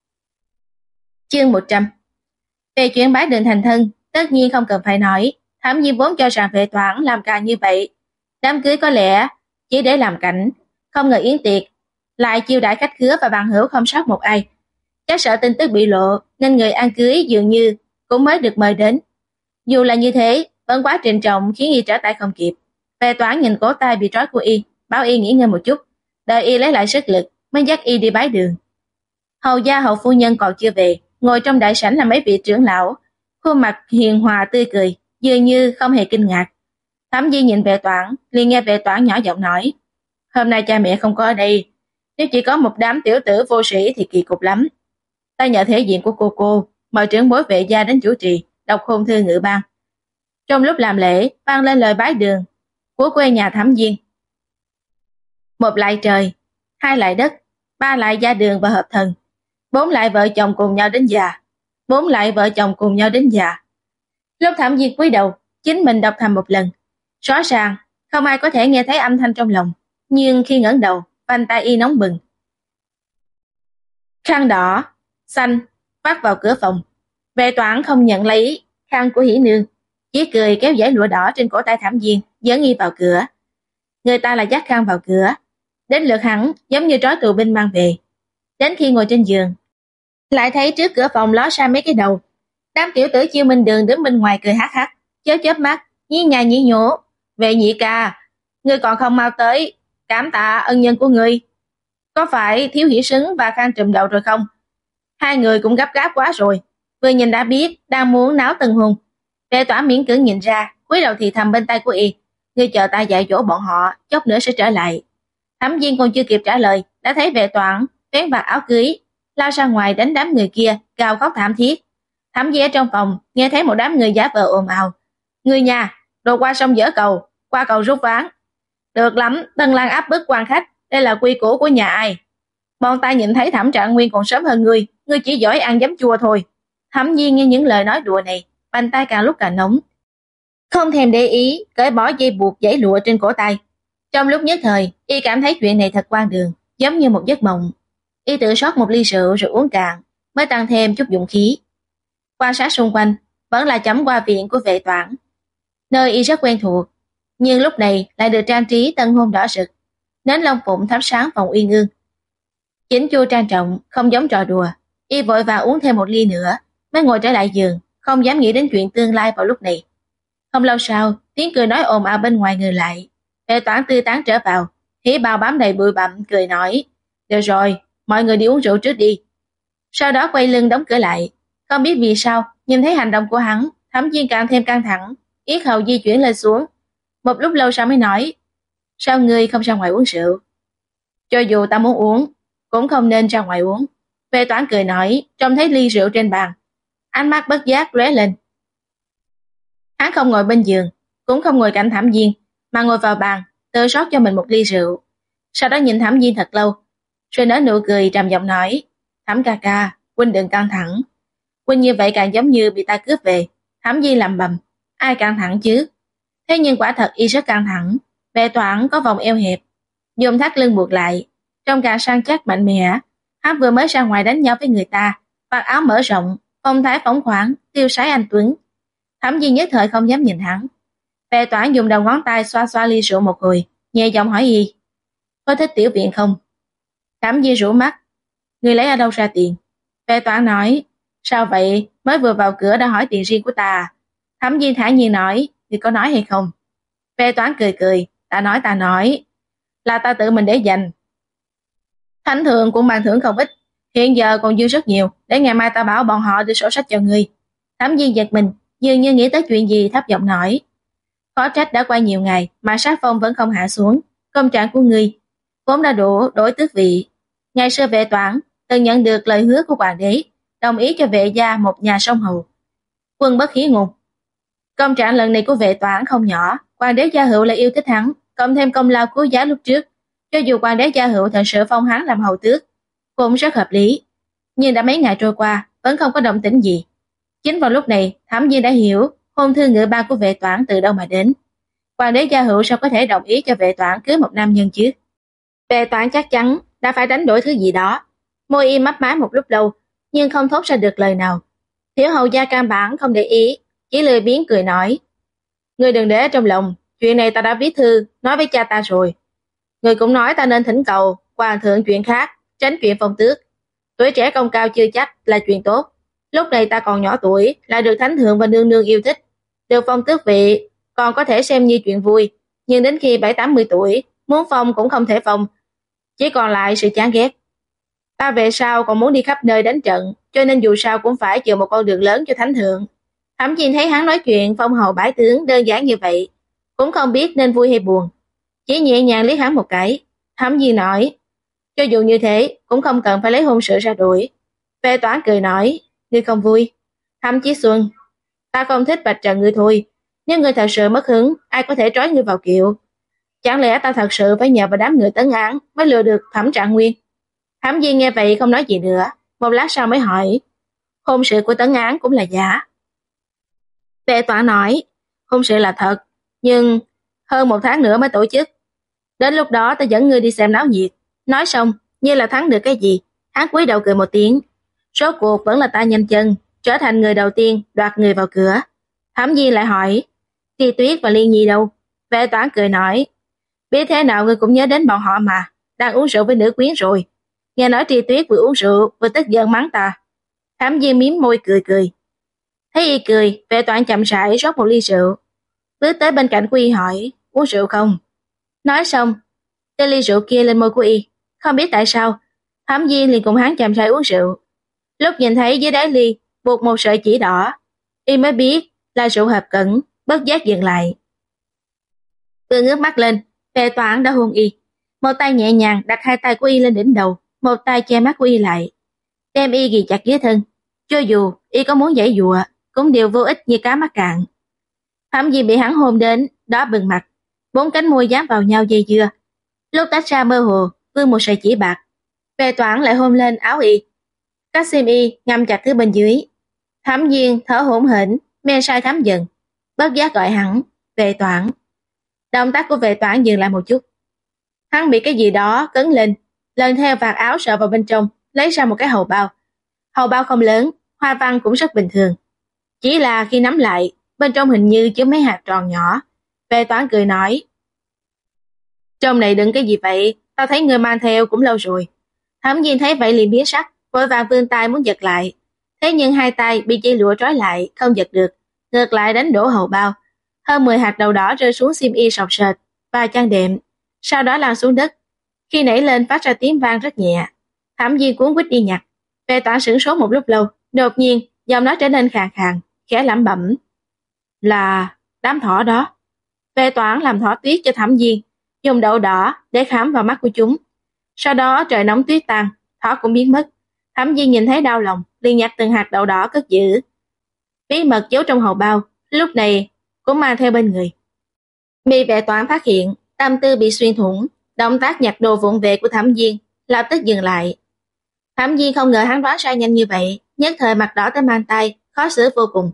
Speaker 1: Chương 100. Về chuyện bái đường thành thân, tất nhiên không cần phải nói, Thẩm Diên vốn cho rằng Vệ Toản làm càng như vậy, đám cưới có lẽ chỉ để làm cảnh, không ngờ yến tiệc lại chiêu đãi khách khứa và bằng hữu không sót một ai. Chắc sợ tin tức bị lộ nên người ăn cưới dường như cũng mới được mời đến. Dù là như thế, vẫn quá trịnh trọng khiến y trở tay không kịp. Vệ Toản nhìn cổ tay bị trói của y, bảo y nghỉ ngơi một chút, đợi y lấy lại sức lực mới dắt y đi bái đường. Hầu gia hầu phu nhân còn chưa về, ngồi trong đại sảnh là mấy vị trưởng lão, khuôn mặt hiền hòa tươi cười, dường như không hề kinh ngạc. Thẩm Di nhìn Vệ Toản, liền nghe Vệ Toản nhỏ giọng nói, hôm nay cha mẹ không có ở đây, nếu chỉ có một đám tiểu tử vô sĩ thì kỳ cục lắm. Ta nhờ thể diện của cô mời trưởng bối Vệ gia đến chủ trì đọc hôn thư ngự ban. Trong lúc làm lễ, vang lên lời bái đường của quê nhà Thẩm Diên. Một lại trời, hai lại đất, ba lại gia đường và hợp thần, bốn lại vợ chồng cùng nhau đến già, bốn lại vợ chồng cùng nhau đến già. Lúc Thẩm Diên cúi đầu, chính mình đọc thầm một lần. Rõ ràng, không ai có thể nghe thấy âm thanh trong lòng, nhưng khi ngẩng đầu, vành tay y nóng bừng. Khăn đỏ, xanh, vắt vào cửa phòng. Vệ Toản không nhận lấy khăn của Hỷ nương, chỉ cười kéo dải lụa đỏ trên cổ tay Thẩm Viên dẫn y vào cửa. Người ta là dắt khăn vào cửa, đến lượt hắn giống như trói tù binh mang về. Đến khi ngồi trên giường, lại thấy trước cửa phòng ló ra mấy cái đầu. Đám tiểu tử Chiêu Minh Đường đứng bên ngoài cười hắc hắc, chớp chớp mắt, nhí nha nhí nhố. Vệ nhị ca, ngươi còn không mau tới, cảm tạ ân nhân của ngươi. Có phải thiếu hỷ sứng và khăn trùm đầu rồi không? Hai người cũng gấp gáp quá rồi, vừa nhìn đã biết đang muốn náo tần hùng. Vệ Tỏa miễn cưỡng nhìn ra, cúi đầu thì thầm bên tay của y, ngươi chờ ta dạy dỗ bọn họ, chốc nữa sẽ trở lại. Thẩm Viên còn chưa kịp trả lời, đã thấy Vệ Toản vén vạt áo cưới, lao ra ngoài đánh đám người kia, gào khóc thảm thiết. Thẩm Viên ở trong phòng nghe thấy một đám người giả vờ ồn ào. Người nhà, đồ qua sông dỡ cầu, qua cầu rút ván. Được lắm, Tân Lan áp bức quan khách, đây là quy củ của nhà ai? Bọn ta nhìn thấy Thẩm Trạng Nguyên còn sớm hơn ngươi chỉ giỏi ăn giấm chua thôi. Thẩm Viên nghe những lời nói đùa này, bàn tay càng lúc càng nóng. Không thèm để ý, cởi bỏ dây buộc dãy lụa trên cổ tay. Trong lúc nhất thời, y cảm thấy chuyện này thật hoang đường, giống như một giấc mộng. Y tự rót một ly rượu rồi uống cạn, mới tăng thêm chút dũng khí. Quan sát xung quanh, vẫn là chấm qua viện của Vệ Toản, nơi y rất quen thuộc, nhưng lúc này lại được trang trí tân hôn đỏ rực, nến long phụng thắp sáng phòng uyên ương. Chỉnh chu trang trọng, không giống trò đùa. Y vội vàng uống thêm một ly nữa, mới ngồi trở lại giường, không dám nghĩ đến chuyện tương lai vào lúc này. Không lâu sau, tiếng cười nói ồn ào bên ngoài ngừng lại. Vệ Toản tươi tán trở vào, hỉ bào bám đầy bụi bặm, cười nói: được rồi, mọi người đi uống rượu trước đi. Sau đó quay lưng đóng cửa lại. Không biết vì sao, nhìn thấy hành động của hắn, Thẩm Viên càng thêm căng thẳng, yết hầu di chuyển lên xuống. Một lúc lâu sau mới nói: sao ngươi không ra ngoài uống rượu? Cho dù ta muốn uống, cũng không nên ra ngoài uống. Vệ Toản cười nói, trông thấy ly rượu trên bàn, ánh mắt bất giác lóe lên. Hắn không ngồi bên giường, cũng không ngồi cạnh Thẩm Viên, mà ngồi vào bàn, tự rót cho mình một ly rượu. Sau đó nhìn Thẩm Viên thật lâu, rồi nở nụ cười trầm giọng nói: Thẩm ca ca, huynh đừng căng thẳng. Huynh như vậy càng giống như bị ta cướp về. Thẩm Viên lẩm bẩm, ai căng thẳng chứ? Thế nhưng quả thật y rất căng thẳng. Vệ Toản có vòng eo hẹp, dùng thắt lưng buộc lại, trông càng săn chắc mạnh mẽ. Hắn vừa mới ra ngoài đánh nhau với người ta, vạt áo mở rộng, phong thái phóng khoáng, tiêu sái anh tuấn. Thẩm Viên nhất thời không dám nhìn hắn. Vệ Toản dùng đầu ngón tay xoa xoa ly rượu một hồi, nhẹ giọng hỏi y: có thích tiểu viện không? Thẩm Viên rũ mắt: người lấy ở đâu ra tiền? Vệ Toản nói: sao vậy, mới vừa vào cửa đã hỏi tiền riêng của ta? Thẩm Viên thản nhiên nói: người có nói hay không? Vệ Toản cười cười: ta nói, là ta tự mình để dành. Thánh thượng cũng ban thưởng không ít, hiện giờ còn dư rất nhiều, để ngày mai ta bảo bọn họ đưa sổ sách cho ngươi. Thẩm Viên giật mình, dường như nghĩ tới chuyện gì, thấp giọng nói: khó trách đã qua nhiều ngày mà sát phong vẫn không hạ xuống. Công trạng của ngươi vốn đã đủ đổi tước vị. Ngày xưa Vệ Toản từng nhận được lời hứa của hoàng đế, đồng ý cho Vệ gia một nhà song hầu, quân bất khí ngôn. Công trạng lần này của Vệ Toản không nhỏ, hoàng đế Gia Hữu lại yêu thích hắn, cộng thêm công lao cứu giá lúc trước, cho dù hoàng đế Gia Hữu thật sự phong hắn làm hầu tước cũng rất hợp lý. Nhưng đã mấy ngày trôi qua vẫn không có động tĩnh gì. Chính vào lúc này, Thẩm Viên đã hiểu hôn thư ngự ba của Vệ Toản từ đâu mà đến. Hoàng đế Gia Hữu sao có thể đồng ý cho Vệ Toản cưới một nam nhân chứ? Vệ Toản chắc chắn đã phải đánh đổi thứ gì đó. Môi im mấp máy một lúc lâu, nhưng không thốt ra được lời nào. Thiếu hầu gia căn bản không để ý, chỉ lười biếng cười nói: ngươi đừng để trong lòng, chuyện này ta đã viết thư nói với cha ta rồi. Ngươi cũng nói ta nên thỉnh cầu hoàng thượng chuyện khác, tránh chuyện phong tước. Tuổi trẻ công cao chưa chắc là chuyện tốt. Lúc này ta còn nhỏ tuổi, lại được thánh thượng và nương nương yêu thích, được phong tước vị còn có thể xem như chuyện vui, nhưng đến khi 70-80 tuổi, muốn phong cũng không thể phong, chỉ còn lại sự chán ghét. Ta về sau còn muốn đi khắp nơi đánh trận, cho nên dù sao cũng phải chừa một con đường lớn cho thánh thượng. Thẩm Viên thấy hắn nói chuyện phong hầu bãi tướng đơn giản như vậy, cũng không biết nên vui hay buồn, chỉ nhẹ nhàng liếc hắn một cái. Thẩm Viên nói: cho dù như thế cũng không cần phải lấy hôn sự ra đuổi. Vệ Toản cười nói: ngươi không vui? Thẩm Chí Xuân, ta không thích vạch trần ngươi thôi, nếu ngươi thật sự mất hứng, ai có thể trói ngươi vào kiệu? Chẳng lẽ ta thật sự phải nhờ vào đám người Tấn Án mới lừa được Thẩm Trạng Nguyên? Thẩm Viên nghe vậy không nói gì nữa, một lát sau mới hỏi: hôn sự của Tấn Án cũng là giả? Vệ Toản nói: hôn sự là thật, nhưng hơn 1 tháng nữa mới tổ chức. Đến lúc đó ta dẫn ngươi đi xem náo nhiệt. Nói xong, như là thắng được cái gì, hắn cúi đầu cười một tiếng. Rốt cuộc vẫn là ta nhanh chân, trở thành người đầu tiên đoạt người vào cửa. Thẩm Viên lại hỏi, Tri Tuyết và Liên Nhi đâu? Vệ Toản cười nói, biết thế nào ngươi cũng nhớ đến bọn họ mà, đang uống rượu với nữ quyến rồi. Nghe nói Tri Tuyết vừa uống rượu vừa tức giận mắng ta. Thẩm Viên mím môi cười cười. Thấy y cười, Vệ Toản chậm rãi rót một ly rượu, bước tới bên cạnh của y hỏi, uống rượu không? Nói xong, đưa ly rượu kia lên môi của y. Không biết tại sao, Thẩm Viên liền cùng hắn chậm rãi uống rượu. Lúc nhìn thấy dưới đáy ly buộc một sợi chỉ đỏ, y mới biết là rượu hợp cẩn, bất giác dừng lại. Vừa ngước mắt lên, Vệ Toản đã hôn y. Một tay nhẹ nhàng đặt hai tay của y lên đỉnh đầu, một tay che mắt của y lại, đem y ghì chặt dưới thân. Cho dù y có muốn giãy giụa, cũng đều vô ích như cá mắc cạn. Thẩm Viên bị hắn hôn đến đỏ bừng mặt, bốn cánh môi dán vào nhau dây dưa. Lúc tách ra mơ hồ vương một sợi chỉ bạc. Vệ Toản lại hôn lên áo y, cắt xiêm y ngầm chặt thứ bên dưới. Thẩm Viên thở hổn hển, men say thấm dần, bất giác gọi hắn Vệ Toản. Động tác của Vệ Toản dừng lại một chút. Hắn bị cái gì đó cấn lên, lần theo vạt áo sờ vào bên trong, lấy ra một cái hầu bao. Hầu bao không lớn, hoa văn cũng rất bình thường, chỉ là khi nắm lại, bên trong hình như chứa mấy hạt tròn nhỏ. Vệ Toản cười nói, trong này đựng cái gì vậy? Tao thấy người mang theo cũng lâu rồi. Thẩm Viên thấy vậy liền biến sắc, vội vàng vươn tay muốn giật lại, thế nhưng hai tay bị dây lụa trói lại, không giật được, ngược lại đánh đổ hầu bao. Hơn 10 hạt đậu đỏ rơi xuống xiêm y sọc sệt và chăn đệm, sau đó lăn xuống đất. Khi nảy lên phát ra tiếng vang rất nhẹ. Thẩm Viên cuống quýt đi nhặt. Vệ Toản sửng sốt một lúc lâu, đột nhiên giọng nói trở nên khàn khàn, khẽ lẩm bẩm, là đám thỏ đó. Vệ Toản làm thỏ tuyết cho Thẩm Viên, dùng đậu đỏ để khảm vào mắt của chúng. Sau đó trời nóng tuyết tan, thỏ cũng biến mất. Thẩm Viên nhìn thấy đau lòng, liền nhặt từng hạt đậu đỏ cất giữ. Bí mật giấu trong hầu bao, lúc này cũng mang theo bên người. Bị Vệ Toản phát hiện, tâm tư bị xuyên thủng, động tác nhặt đồ vụng về của Thẩm Viên lập tức dừng lại. Thẩm Viên không ngờ hắn đoán sai nhanh như vậy, nhất thời mặt đỏ tới mang tay, khó xử vô cùng.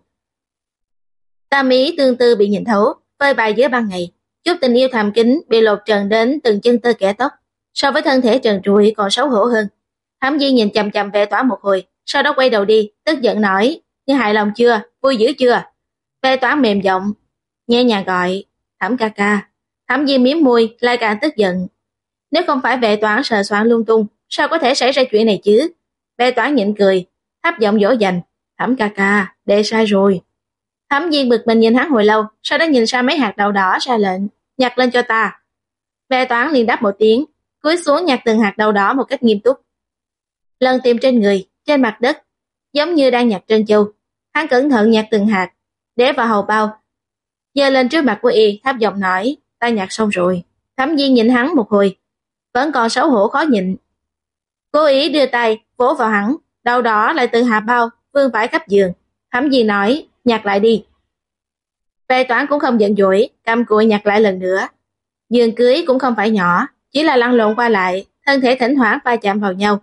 Speaker 1: Tâm ý tương tư bị nhìn thấu, phơi bày giữa ban ngày, chút tình yêu thầm kín bị lột trần đến từng chân tơ kẽ tóc, so với thân thể trần trụi còn xấu hổ hơn. Thẩm Viên nhìn chằm chằm Vệ Toản một hồi, sau đó quay đầu đi, tức giận nói, ngươi hài lòng chưa, vui dữ chưa? Vệ Toản mềm giọng, nhẹ nhàng gọi, Thẩm ca ca. Thẩm Viên mím môi, lại càng tức giận. Nếu không phải Vệ Toản sờ soạn lung tung, sao có thể xảy ra chuyện này chứ? Vệ Toản nhịn cười, thấp giọng dỗ dành, Thẩm ca ca, đệ sai rồi. Thẩm Viên bực mình nhìn hắn hồi lâu, sau đó nhìn sang mấy hạt đậu đỏ ra lệnh, nhặt lên cho ta. Vệ Toản liền đáp một tiếng, cúi xuống nhặt từng hạt đậu đỏ một cách nghiêm túc. Lần tìm trên người, trên mặt đất, giống như đang nhặt trân châu. Hắn cẩn thận nhặt từng hạt, để vào hầu bao, giơ lên trước mặt của y, thấp giọng nói, ta nhặt xong rồi. Thẩm Viên nhìn hắn một hồi, vẫn còn xấu hổ khó nhịn, cố ý đưa tay vỗ vào hắn, đậu đỏ lại từ hạ bao vương vãi khắp giường. Thẩm Viên nói, nhặt lại đi. Vệ Toản cũng không giận dỗi, cầm cùi nhặt lại lần nữa. Giường cưới cũng không phải nhỏ, chỉ là lăn lộn qua lại, thân thể thỉnh thoảng va chạm vào nhau,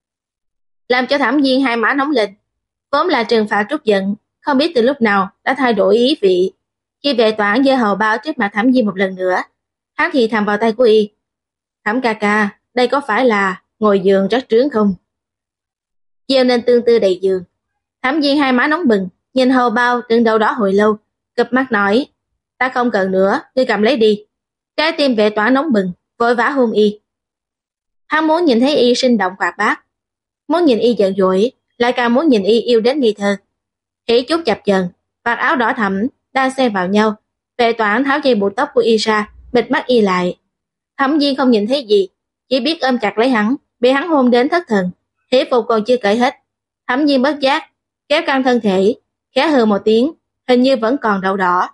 Speaker 1: làm cho Thẩm Viên hai má nóng lên. Vốn là trừng phạt trút giận, không biết từ lúc nào đã thay đổi ý vị. Khi Vệ Toản giơ hầu bao trước mặt Thẩm Viên một lần nữa, hắn thì thầm vào tay của y, Thẩm ca ca, đây có phải là ngồi giường rất trướng không? Gieo nên tương tư đầy giường. Thẩm Viên hai má nóng bừng, nhìn hầu bao đựng đậu đỏ hồi lâu, cụp mắt nói, ta không cần nữa, ngươi cầm lấy đi. Trái tim Vệ Toản nóng bừng, vội vã hôn y. Hắn muốn nhìn thấy y sinh động hoạt bát, muốn nhìn y giận dỗi, lại càng muốn nhìn y yêu đến nghi thơ. Hỉ chút chập chờn, vạt áo đỏ thẫm đang xen vào nhau. Vệ Toản tháo dây buộc tóc của y ra, bịt mắt y lại. Thẩm Viên không nhìn thấy gì, chỉ biết ôm chặt lấy hắn, bị hắn hôn đến thất thần. Hỉ phục còn chưa cởi hết, Thẩm Viên bất giác kéo căng thân thể, khẽ hừ một tiếng, hình như vẫn còn đậu đỏ.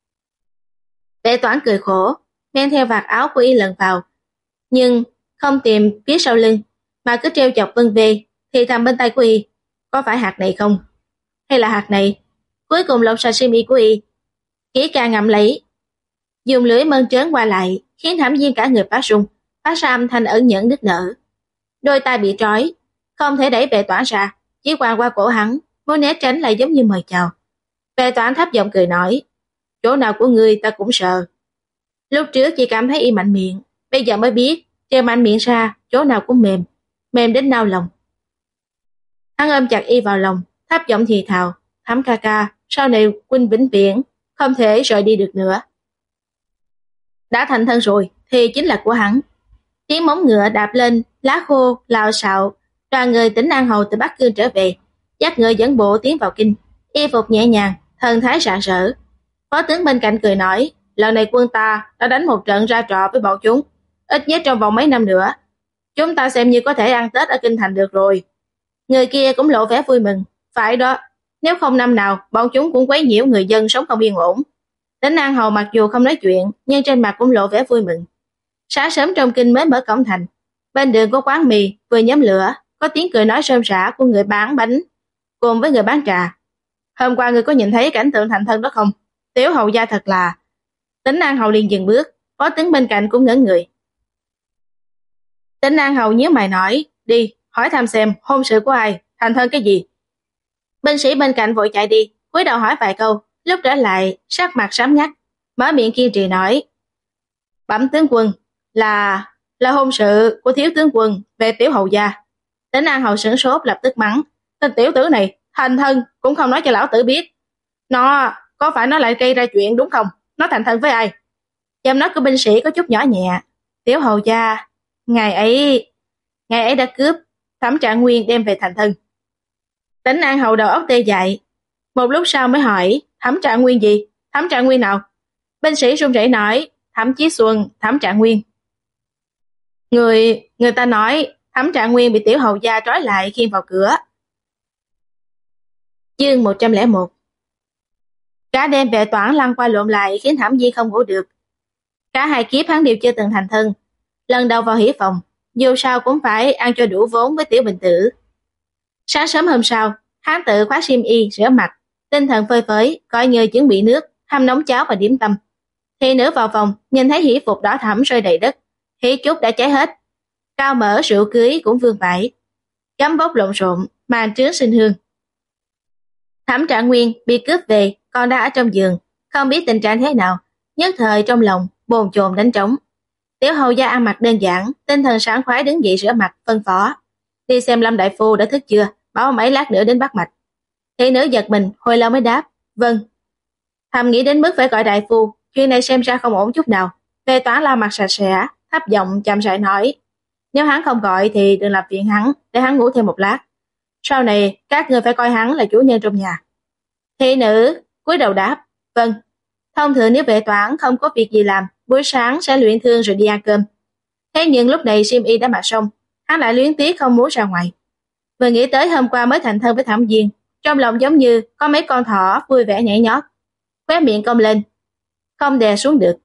Speaker 1: Vệ Toản cười khổ, men theo vạt áo của y lần vào, nhưng không tìm phía sau lưng, mà cứ treo chọc vân về, thì thầm bên tay của y, có phải hạt này không? Hay là hạt này? Cuối cùng lột sashimi của y, kỹ càng ngậm lấy, dùng lưỡi mơn trớn qua lại, khiến Thẩm Viên cả người phát run, phát ra âm thanh ẩn nhẫn nức nở. Đôi tay bị trói, không thể đẩy Vệ Toản ra, chỉ quàng qua cổ hắn, muốn né tránh lại giống như mời chào. Vệ Toản thấp giọng cười nói, chỗ nào của ngươi ta cũng sợ. Lúc trước chỉ cảm thấy y mạnh miệng, bây giờ mới biết, treo mạnh miệng ra, chỗ nào cũng mềm, mềm đến nao lòng. Hắn ôm chặt y vào lòng, thấp giọng thì thào, Thẩm ca ca, sau này huynh vĩnh viễn không thể rời đi được nữa. Đã thành thân rồi thì chính là của hắn. Tiếng móng ngựa đạp lên lá khô lạo xạo, đoàn người Tỉnh An Hầu từ Bắc Cương trở về, dắt ngựa dẫn bộ tiến vào kinh, y phục nhẹ nhàng, thần thái rạng rỡ. Phó tướng bên cạnh cười nói, lần này quân ta đã đánh một trận ra trò với bọn chúng, ít nhất trong vòng mấy năm nữa, chúng ta xem như có thể ăn Tết ở kinh thành được rồi. Người kia cũng lộ vẻ vui mừng, phải đó, nếu không năm nào bọn chúng cũng quấy nhiễu người dân sống không yên ổn. Tỉnh An Hầu mặc dù không nói chuyện, nhưng trên mặt cũng lộ vẻ vui mừng. Sáng sớm trong kinh mới mở cổng thành, bên đường có quán mì vừa nhóm lửa, có tiếng cười nói rôm rả của người bán bánh cùng với người bán trà. Hôm qua người có nhìn thấy cảnh tượng thành thân đó không? Tiểu hầu gia thật là... Tỉnh An Hầu liền dừng bước, phó tướng bên cạnh cũng ngẩn người. Tỉnh An Hầu nhíu mày nói, đi, hỏi thăm xem hôn sự của ai, thành thân cái gì. Binh sĩ bên cạnh vội chạy đi, cúi đầu hỏi vài câu, lúc trở lại sắc mặt sám ngắt, mở miệng kiên trì nói, bẩm tướng quân, là hôn sự của thiếu tướng quân về tiểu hầu gia. Tỉnh An Hầu sửng sốt lập tức mắng, tên tiểu tử này thành thân cũng không nói cho lão tử biết, nó có phải nó lại gây ra chuyện đúng không? Nó thành thân với ai? Giọng nói của binh sĩ có chút nhỏ nhẹ, tiểu hầu gia ngày ấy đã cướp Thẩm Trạng Nguyên đem về thành thân. Tỉnh An Hầu đầu óc tê dại, một lúc sau mới hỏi, Thẩm Trạng Nguyên gì? Thẩm Trạng Nguyên nào? Binh sĩ run rẩy nói, Thẩm Chí Xuân, Thẩm Trạng Nguyên. Người ta nói Thẩm Trạng Nguyên bị tiểu hầu gia trói lại khiêng vào cửa. Chương 101. Cả đêm Vệ Toản lăn qua lộn lại khiến Thẩm Viên không ngủ được. Cả hai kiếp hắn đều chưa từng thành thân, lần đầu vào hỉ phòng, dù sao cũng phải ăn cho đủ vốn với tiểu bình tử. Sáng sớm hôm sau, hắn tự khoác xiêm y rửa mặt, tinh thần phơi phới, coi như chuẩn bị nước, hâm nóng cháo và điểm tâm. Thị nữ vào phòng, nhìn thấy hỉ phục đỏ thẫm rơi đầy đất, hỉ chúc đã cháy hết, cao mỡ rượu cưới cũng vương vãi, gấm bốc lộn xộn, màn trướng sinh hương. Thẩm Trạng Nguyên bị cướp về, còn đã ở trong giường, không biết tình trạng thế nào, nhất thời trong lòng bồn chồn đánh trống. Tiểu hầu gia ăn mặc đơn giản, tinh thần sảng khoái đứng dậy rửa mặt, phân phó, đi xem Lâm đại phu đã thức chưa, bảo mấy lát nữa đến bắt mạch. Thị nữ giật mình, hồi lâu mới đáp, vâng. Thầm nghĩ đến mức phải gọi đại phu, chuyện này xem ra không ổn chút nào. Vệ Toán la mặt sạch sẽ, thấp giọng chậm rãi nói, nếu hắn không gọi thì đừng làm phiền hắn, để hắn ngủ thêm một lát. Sau này các người phải coi hắn là chủ nhân trong nhà. Thị nữ cúi đầu đáp, vâng. Thông thường nếu Vệ Toán không có việc gì làm, buổi sáng sẽ luyện thương rồi đi ăn cơm. Thế nhưng lúc này xiêm y đã mặc xong, hắn lại luyến tiếc không muốn ra ngoài. Vừa nghĩ tới hôm qua mới thành thân với Thẩm Viên, trong lòng giống như có mấy con thỏ vui vẻ nhảy nhót, khóe miệng cong lên, không đè xuống được.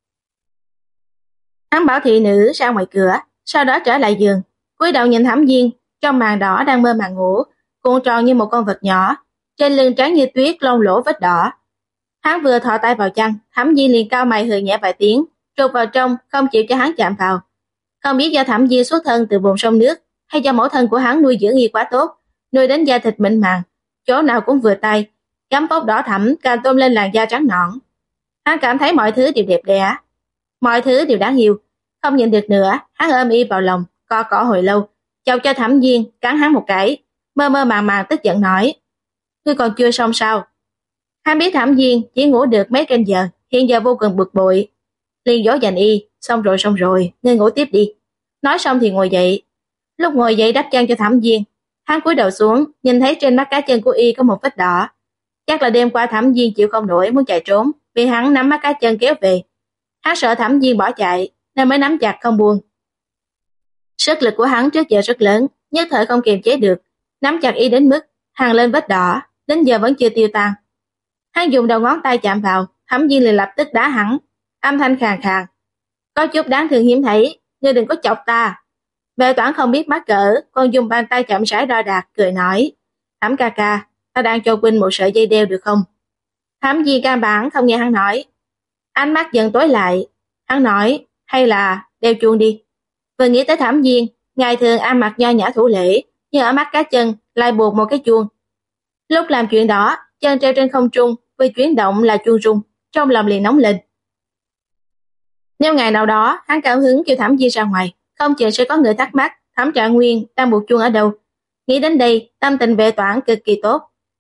Speaker 1: Hắn bảo thị nữ ra ngoài cửa, sau đó trở lại giường, cúi đầu nhìn Thẩm Viên trong màn đỏ đang mơ màng ngủ, cuộn tròn như một con vật nhỏ, trên lưng trắng như tuyết lông lỗ vết đỏ. Hắn vừa thò tay vào chăn, Thẩm Viên liền cau mày hừ nhẹ vài tiếng, trục vào trong không chịu cho hắn chạm vào. Không biết do Thẩm Viên xuất thân từ vùng sông nước, hay do mẫu thân của hắn nuôi dưỡng y quá tốt, nuôi đến da thịt mịn màng, chỗ nào cũng vừa tay, gấm bốc đỏ thẫm càng tôn lên làn da trắng nõn. Hắn cảm thấy mọi thứ đều đẹp đẽ, mọi thứ đều đáng yêu, không nhịn được nữa, hắn ôm y vào lòng, co cỏ hồi lâu, chọc cho Thẩm Viên cắn hắn một cái, mơ mơ màng màng tức giận nói, ngươi còn chưa xong sao? Hắn biết Thẩm Viên chỉ ngủ được mấy canh giờ, hiện giờ vô cùng bực bội, liền dỗ dành y, xong rồi, ngươi ngủ tiếp đi. Nói xong thì ngồi dậy. Lúc ngồi dậy đắp chăn cho Thẩm Viên, hắn cúi đầu xuống, nhìn thấy trên mắt cá chân của y có một vết đỏ. Chắc là đêm qua Thẩm Viên chịu không nổi muốn chạy trốn, bị hắn nắm mắt cá chân kéo về. Hắn sợ Thẩm Viên bỏ chạy, nên mới nắm chặt không buông. Sức lực của hắn trước giờ rất lớn, nhất thời không kiềm chế được, nắm chặt y đến mức hằn lên vết đỏ, đến giờ vẫn chưa tiêu tan. Hắn dùng đầu ngón tay chạm vào, Thẩm Viên liền lập tức đá hắn, âm thanh khàn khàn, có chút đáng thương hiếm thấy, ngươi đừng có chọc ta. Vệ Toản không biết mắc cỡ, còn dùng bàn tay chậm rãi đo đạc, cười nói, Thẩm ca ca, ta đang cho huynh một sợi dây đeo được không? Thẩm Viên căn bản không nghe hắn nói, ánh mắt dần tối lại, hắn nói, hay là đeo chuông đi. Vừa nghĩ tới Thẩm Viên, ngày thường ăn mặc nho nhã thủ lễ, nhưng ở mắt cá chân lại buộc một cái chuông. Lúc làm chuyện đó, chân treo trên không trung, vì chuyển động là chuông rung, trong lòng liền nóng lên. Nếu ngày nào đó hắn cao hứng kêu Thẩm Viên ra ngoài, không chừng sẽ có người thắc mắc Thẩm Trạng Nguyên đang buộc chuông ở đâu. Nghĩ đến đây, tâm tình Vệ Toản cực kỳ tốt,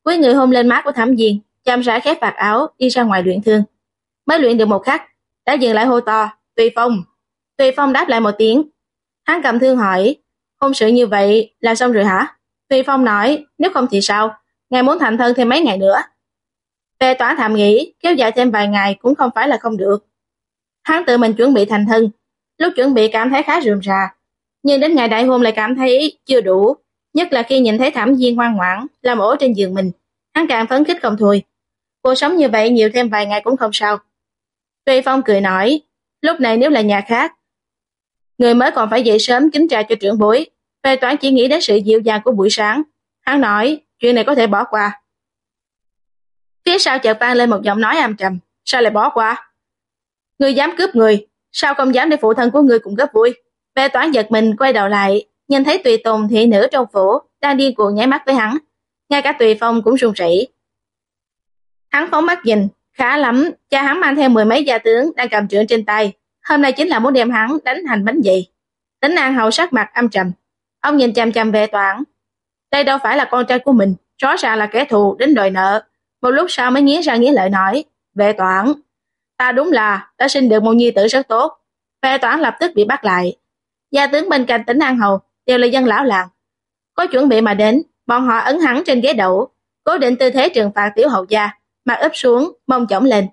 Speaker 1: Quý người hôn lên má của Thẩm Diên, chăm rãi khép vạt áo đi ra ngoài luyện thương. Mới luyện được một khắc, đã dừng lại hô to, Tùy Phong. Tùy Phong đáp lại một tiếng. Hắn cầm thương hỏi, hôn sự như vậy là xong rồi hả? Tùy Phong nói, nếu không thì sao, ngài muốn thành thân thêm mấy ngày nữa. Về Toán thầm nghĩ, kéo dài thêm vài ngày cũng không phải là không được. Hắn tự mình chuẩn bị thành thân, lúc chuẩn bị cảm thấy khá rườm rà, nhưng đến ngày đại hôn lại cảm thấy chưa đủ, nhất là khi nhìn thấy Thẩm Diên ngoan ngoãn làm ổ trên giường mình, hắn càng phấn khích không thôi. Cuộc sống như vậy nhiều thêm vài ngày cũng không sao. Tùy Phong cười nói, lúc này nếu là nhà khác, người mới còn phải dậy sớm kính trà cho trưởng bối. Về Toán chỉ nghĩ đến sự dịu dàng của buổi sáng. Hắn nói, chuyện này có thể bỏ qua. Phía sau chợt vang lên một giọng nói âm trầm, sao lại bỏ qua? Ngươi dám cướp người, sao không dám để phụ thân của ngươi cùng góp vui? Về Toán giật mình quay đầu lại, nhìn thấy tùy tùng thị nữ trong phủ đang điên cuồng nháy mắt với hắn, ngay cả Tùy Phong cũng run rẩy. Hắn phóng mắt nhìn, khá lắm, cha hắn mang theo mười mấy gia tướng đang cầm trượng trên tay, hôm nay chính là muốn đem hắn đánh thành bánh gì. Tính An Hậu sắc mặt âm trầm, ông nhìn chằm chằm Vệ Toản. Đây đâu phải là con trai của mình, rõ ràng là kẻ thù đến đòi nợ. Một lúc sau mới nghiến răng nghiến lợi nói, Vệ Toản, ta đúng là đã sinh được một nhi tử rất tốt. Vệ Toản lập tức bị bắt lại. Gia tướng bên cạnh Tính An Hầu đều là dân lão làng, có chuẩn bị mà đến, bọn họ ấn hắn trên ghế đẩu, cố định tư thế trừng phạt tiểu hầu gia, mặt úp xuống, mông chổng lên.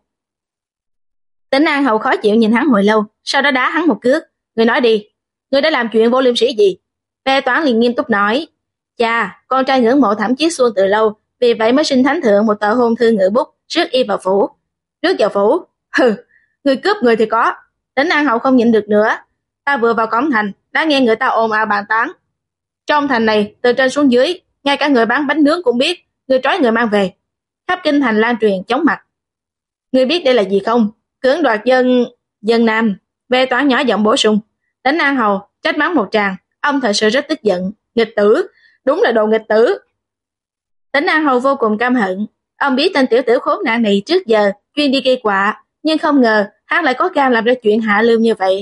Speaker 1: Tính An Hầu khó chịu nhìn hắn hồi lâu, sau đó đá hắn một cước. Người nói đi, người đã làm chuyện vô liêm sỉ gì? Vệ Toản liền nghiêm túc nói, cha, con trai ngưỡng mộ Thẩm Chiết Xuân từ lâu, vì vậy mới xin thánh thượng một tờ hôn thư ngự bút, rước y vào phủ. Rước vào phủ? Hừ, người cướp người thì có. Tính An Hầu không nhịn được nữa. Ta vừa vào cổng thành, đã nghe người ta ồn ào bàn tán. Trong thành này, từ trên xuống dưới, ngay cả người bán bánh nướng cũng biết, người trói người mang về. Khắp kinh thành lan truyền chóng mặt. Người biết đây là gì không? Cưỡng đoạt dân nam. Vệ Toán nhỏ giọng bổ sung. Tính An Hầu trách mắng một tràng, ông thật sự rất tức giận. Nghịch tử, đúng là đồ nghịch tử. Tính An Hầu vô cùng căm hận. Ông biết tên tiểu tử khốn nạn này trước giờ chuyên đi gây quạ, nhưng không ngờ hắn lại có gan làm ra chuyện hạ lưu như vậy.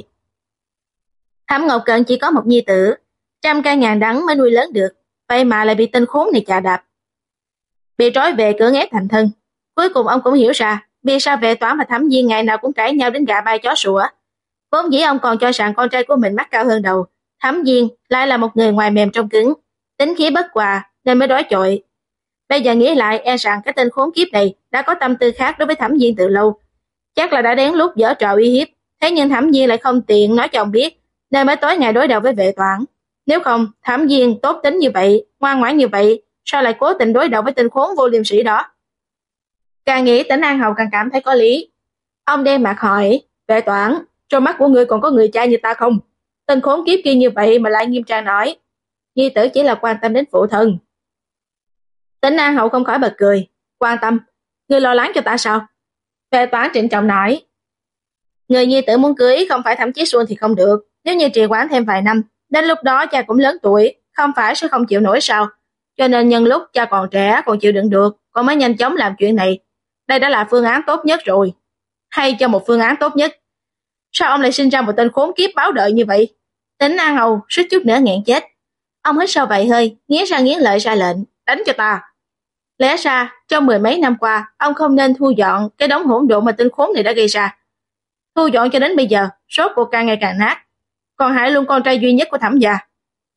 Speaker 1: Thẩm Ngọc Cận chỉ có một nhi tử, trăm cây ngàn đắng mới nuôi lớn được, vậy mà lại bị tên khốn này chà đạp, bị trói về cưỡng ép thành thân. Cuối cùng ông cũng hiểu ra vì sao Vệ Toản và Thẩm Diên ngày nào cũng cãi nhau đến gà bay chó sủa. Vốn dĩ ông còn cho rằng con trai của mình mắt cao hơn đầu, Thẩm Diên lại là một người ngoài mềm trong cứng, tính khí bất hòa nên mới đối chọi. Bây giờ nghĩ lại e rằng cái tên khốn kiếp này đã có tâm tư khác đối với Thẩm Diên từ lâu, chắc là đã đến lúc giở trò uy hiếp. Thế nhưng Thẩm Diên lại không tiện nói cho ông biết, nên mới tối ngày đối đầu với Vệ Toản. Nếu không, Thẩm Diên tốt tính như vậy, ngoan ngoãn như vậy, sao lại cố tình đối đầu với tên khốn vô liêm sỉ đó? Càng nghĩ Tính An Hầu càng cảm thấy có lý. Ông đem mặt hỏi, Vệ Toản, trong mắt của ngươi còn có người cha như ta không? Tên khốn kiếp kia như vậy mà lại nghiêm trang nói, nhi tử chỉ là quan tâm đến phụ thân. Tính An Hầu không khỏi bật cười, quan tâm, ngươi lo lắng cho ta sao? Vệ Toản trịnh trọng nói, người nhi tử muốn cưới không phải Thẩm Chiết Xuân thì không được, nếu như trì hoãn thêm vài năm, đến lúc đó cha cũng lớn tuổi, không phải sẽ không chịu nổi sao? Cho nên nhân lúc cha còn trẻ còn chịu đựng được, con mới nhanh chóng làm chuyện này. Đây đã là phương án tốt nhất rồi. Hay cho một phương án tốt nhất. Sao ông lại sinh ra một tên khốn kiếp báo đợi như vậy? Tính An Hầu suýt chút nữa nghẹn chết. Ông hít sâu vài hơi, nghiến răng nghiến lợi ra lệnh, đánh cho ta. Lẽ ra trong mười mấy năm qua, ông không nên thu dọn cái đống hỗn độn mà tên khốn này đã gây ra. Thu dọn cho đến bây giờ, rốt cuộc càng ngày càng nát, còn hại luôn con trai duy nhất của Thẩm gia.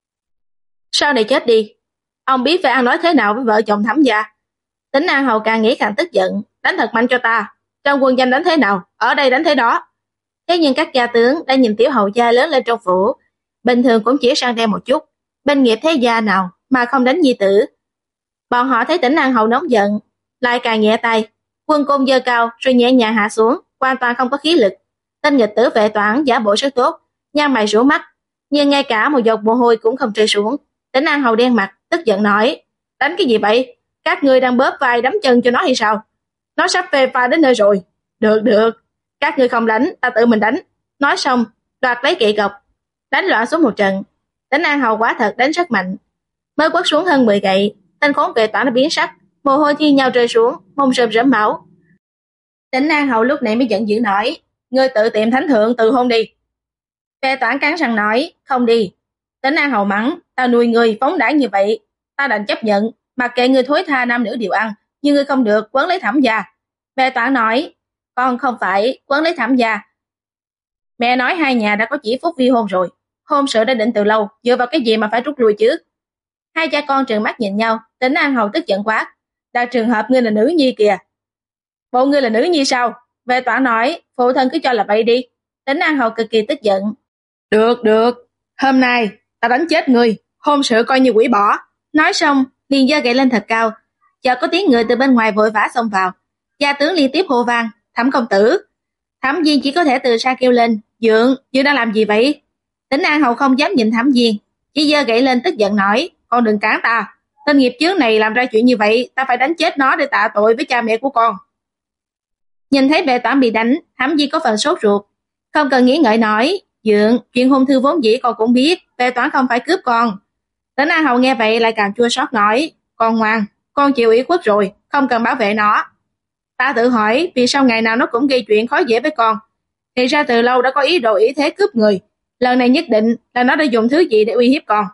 Speaker 1: Sau này chết đi, ông biết phải ăn nói thế nào với vợ chồng Thẩm gia. Tính An Hầu càng nghĩ càng tức giận, đánh thật mạnh cho ta. Trong quân danh đánh thế nào, ở đây đánh thế đó. Thế nhưng các gia tướng đã nhìn tiểu hầu gia lớn lên trong phủ, bình thường cũng chỉ sang đen một chút, bên nghiệp thế gia nào mà không đánh nhi tử. Bọn họ thấy Tính An Hầu nóng giận, lại càng nhẹ tay, quân côn giơ cao rồi nhẹ nhàng hạ xuống, hoàn toàn không có khí lực. Tên nghịch tử Vệ Toản giả bộ rất tốt, nhăn mày rũ mắt, nhưng ngay cả một giọt mồ hôi cũng không rơi xuống. Tính An Hầu đen mặt, tức giận nói, đánh cái gì vậy? Các ngươi đang bóp vai đấm chân cho nó hay sao? Nó sắp phê pha đến nơi rồi. Được, các ngươi không đánh, ta tự mình đánh. Nói xong, đoạt lấy kỵ gộc, đánh loạn xuống một trận. Tính An Hầu quá thật đánh rất mạnh, mới quất xuống hơn 10 gậy, tên khốn Vệ Toản đã biến sắc, mồ hôi thi nhau rơi xuống, mông rơm rớm máu. Tính An Hầu lúc này mới giận dữ nói, ngươi tự tìm thánh thượng từ hôn đi. Vệ Toản cắn răng nói, không đi. Tính An Hầu mắng, ta nuôi ngươi phóng đãng như vậy, ta đành chấp nhận, mặc kệ người thối tha nam nữ đều ăn, nhưng ngươi không được quấn lấy Thẩm gia. Bệ tỏa nói, con không phải quấn lấy Thẩm gia. Mẹ nói hai nhà đã có chỉ phúc vi hôn rồi, hôn sự đã định từ lâu, dựa vào cái gì mà phải rút lui chứ? Hai cha con trừng mắt nhìn nhau, Tỉnh An Hầu tức giận quát, là trường hợp ngươi là nữ nhi kìa. Bộ ngươi là nữ nhi sao? Bệ tỏa nói, phụ thân cứ cho là vậy đi. Tỉnh An Hầu cực kỳ tức giận. Được, hôm nay ta đánh chết ngươi, hôn sự coi như hủy bỏ. Nói xong, liền giơ gậy lên thật cao. Chợt có tiếng người từ bên ngoài vội vã xông vào. Gia tướng liên tiếp hô vang, Thẩm công tử. Thẩm Viên chỉ có thể từ xa kêu lên, Dượng đang làm gì vậy? Tỉnh An Hầu không dám nhìn Thẩm Viên, chỉ giơ gậy lên tức giận nói, con đừng cản ta. Tên nghiệp chướng này làm ra chuyện như vậy, ta phải đánh chết nó để tạ tội với cha mẹ của con. Nhìn thấy Bệ Toản bị đánh, Thẩm Viên có phần sốt ruột, không cần nghĩ ngợi nói, Dượng, chuyện hôn thư vốn dĩ con cũng biết, Bệ Toản không phải cướp con. Tỉnh An Hầu nghe vậy lại càng chua xót nói, con ngoan, con chịu ủy khuất rồi, không cần bảo vệ nó. Ta tự hỏi vì sao ngày nào nó cũng gây chuyện khó dễ với con. Thì ra từ lâu đã có ý đồ ý thế cướp người, lần này nhất định là nó đã dùng thứ gì để uy hiếp con.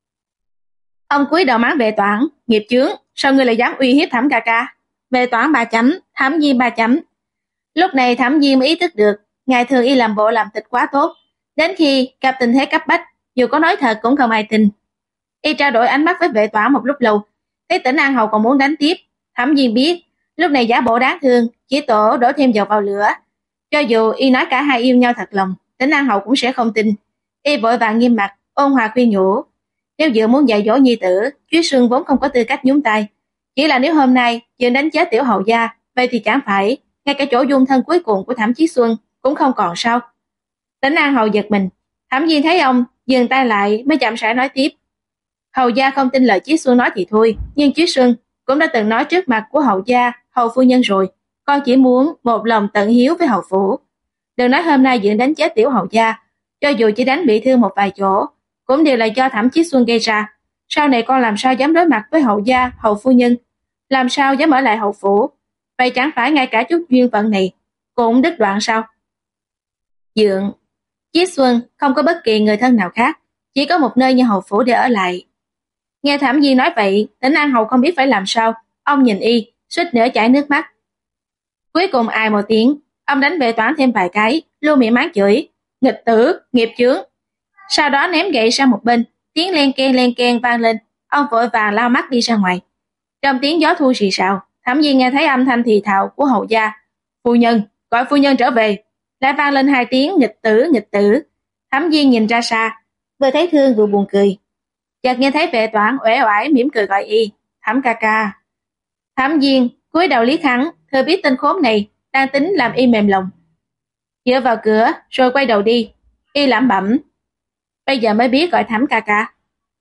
Speaker 1: Ông cúi đầu mắng Bệ Toản, nghiệp chướng, sao ngươi lại dám uy hiếp Thẩm ca ca? Bệ Toản 3 chấm, Thẩm Viên 3 chấm. Lúc này Thẩm Viên mới ý thức được, ngày thường y làm bộ làm tịch quá tốt, đến khi gặp tình thế cấp bách, dù có nói thật cũng không ai tin. Y trao đổi ánh mắt với Bệ Toản một lúc lâu, thấy Tỉnh An Hầu còn muốn đánh tiếp. Thẩm Viên biết, lúc này giả bộ đáng thương, chỉ tổ đổ thêm dầu vào lửa. Cho dù y nói cả hai yêu nhau thật lòng, Tỉnh An Hầu cũng sẽ không tin. Y vội vàng nghiêm mặt, ôn hòa khuyên nhủ. Nếu Dượng muốn dạy dỗ nhi tử, Chúy Xuân vốn không có tư cách nhúng tay. Chỉ là nếu hôm nay Dượng đánh chết tiểu hầu gia, vậy thì chẳng phải ngay cả chỗ dung thân cuối cùng của Thẩm Chí Xuân cũng không còn sao? Tỉnh An Hầu giật mình, Thẩm Viên thấy ông dừng tay lại mới chậm rãi nói tiếp. Hầu gia không tin lời Chí Xuân nói thì thôi, nhưng Chí Xuân cũng đã từng nói trước mặt của hầu gia, hầu phu nhân rồi, con chỉ muốn một lòng tận hiếu với hầu phủ. Đừng nói hôm nay Dượng đánh chết tiểu hầu gia, cho dù chỉ đánh bị thương một vài chỗ, cũng đều là do Thẩm Chí Xuân gây ra. Sau này con làm sao dám đối mặt với hầu gia, hầu phu nhân, làm sao dám ở lại hầu phủ? Vậy chẳng phải ngay cả chút duyên phận này cũng đứt đoạn sao? Dượng, Chí Xuân không có bất kỳ người thân nào khác, chỉ có một nơi như hầu phủ để ở lại. Nghe Thẩm Viên nói vậy, Tỉnh An Hầu không biết phải làm sao, ông nhìn y, suýt nữa chảy nước mắt. Cuối cùng ai một tiếng, ông đánh Bệ Toản thêm vài cái, luôn miệng mắng chửi, nghịch tử, nghiệp chướng. Sau đó ném gậy sang một bên, tiếng len keng vang lên, ông vội vàng lao mắt đi ra ngoài. Trong tiếng gió thu xì xào, Thẩm Viên nghe thấy âm thanh thì thào của hầu gia, phu nhân, gọi phu nhân trở về. Lại vang lên 2 tiếng nghịch tử. Thẩm Viên nhìn ra xa, vừa thấy thương vừa buồn cười. Chợt nghe thấy Bệ Toản uể oải mỉm cười gọi y, Thẩm ca ca. Thẩm Viên cúi đầu liếc hắn, thừa biết tên khốn này đang tính làm y mềm lòng. Dựa vào cửa rồi quay đầu đi, y lẩm bẩm, bây giờ mới biết gọi Thẩm ca ca.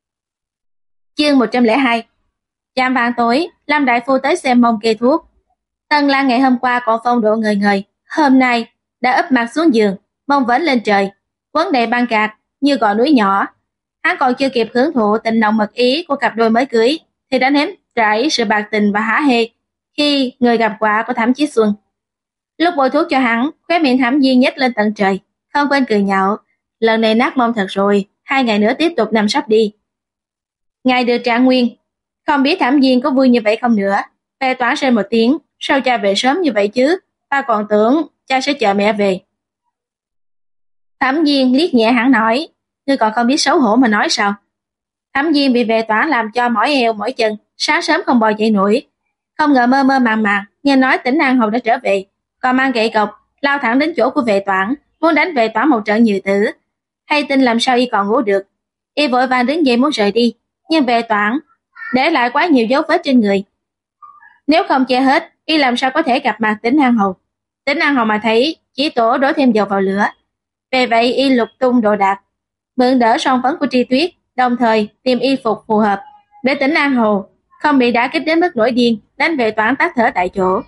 Speaker 1: Chương 102. Chạm vạng tối, Lâm đại phu tới xem mông kê thuốc. Tân Lan ngày hôm qua còn phong độ ngời ngời, hôm nay đã úp mặt xuống giường, mông vểnh lên trời, quấn đầy băng gạc như gò núi nhỏ. Hắn còn chưa kịp hưởng thụ tình nồng mật ý của cặp đôi mới cưới, thì đã nếm trải sự bạc tình và hả hê khi người gặp quả của Thẩm Chí Xuân. Lúc bôi thuốc cho hắn, khóe miệng Thẩm Viên nhếch lên tận trời, không quên cười nhạo, lần này nát mông thật rồi, 2 ngày nữa tiếp tục nằm sắp đi. Ngày được trạng nguyên, không biết Thẩm Viên có vui như vậy không nữa. Bệ Toản rên một tiếng, sao cha về sớm như vậy chứ, ta còn tưởng cha sẽ chờ mẹ về. Thẩm Viên liếc nhẹ hắn nói, ngươi còn không biết xấu hổ mà nói sao? Thẩm Viên bị Bệ Toản làm cho mỏi eo mỏi chân, sáng sớm không bò dậy nổi. Không ngờ mơ mơ màng màng, nghe nói Tỉnh An Hầu đã trở về, còn mang gậy gộc lao thẳng đến chỗ của Bệ Toản, muốn đánh Bệ Toản một trận nhừ tử. Hay tin làm sao y còn ngủ được. Y vội vàng đứng dậy muốn rời đi, nhưng Bệ Toản để lại quá nhiều dấu vết trên người. Nếu không che hết, y làm sao có thể gặp mặt Tỉnh An Hầu. Tỉnh An Hầu mà thấy, chỉ tổ đổ thêm dầu vào lửa. Về vậy y lục tung đồ đạc, mượn đỡ son phấn của Tri Tuyết, đồng thời tìm y phục phù hợp để Tỉnh An Hầu không bị đả kích đến mức nổi điên, đánh Bệ Toản tắt thở tại chỗ.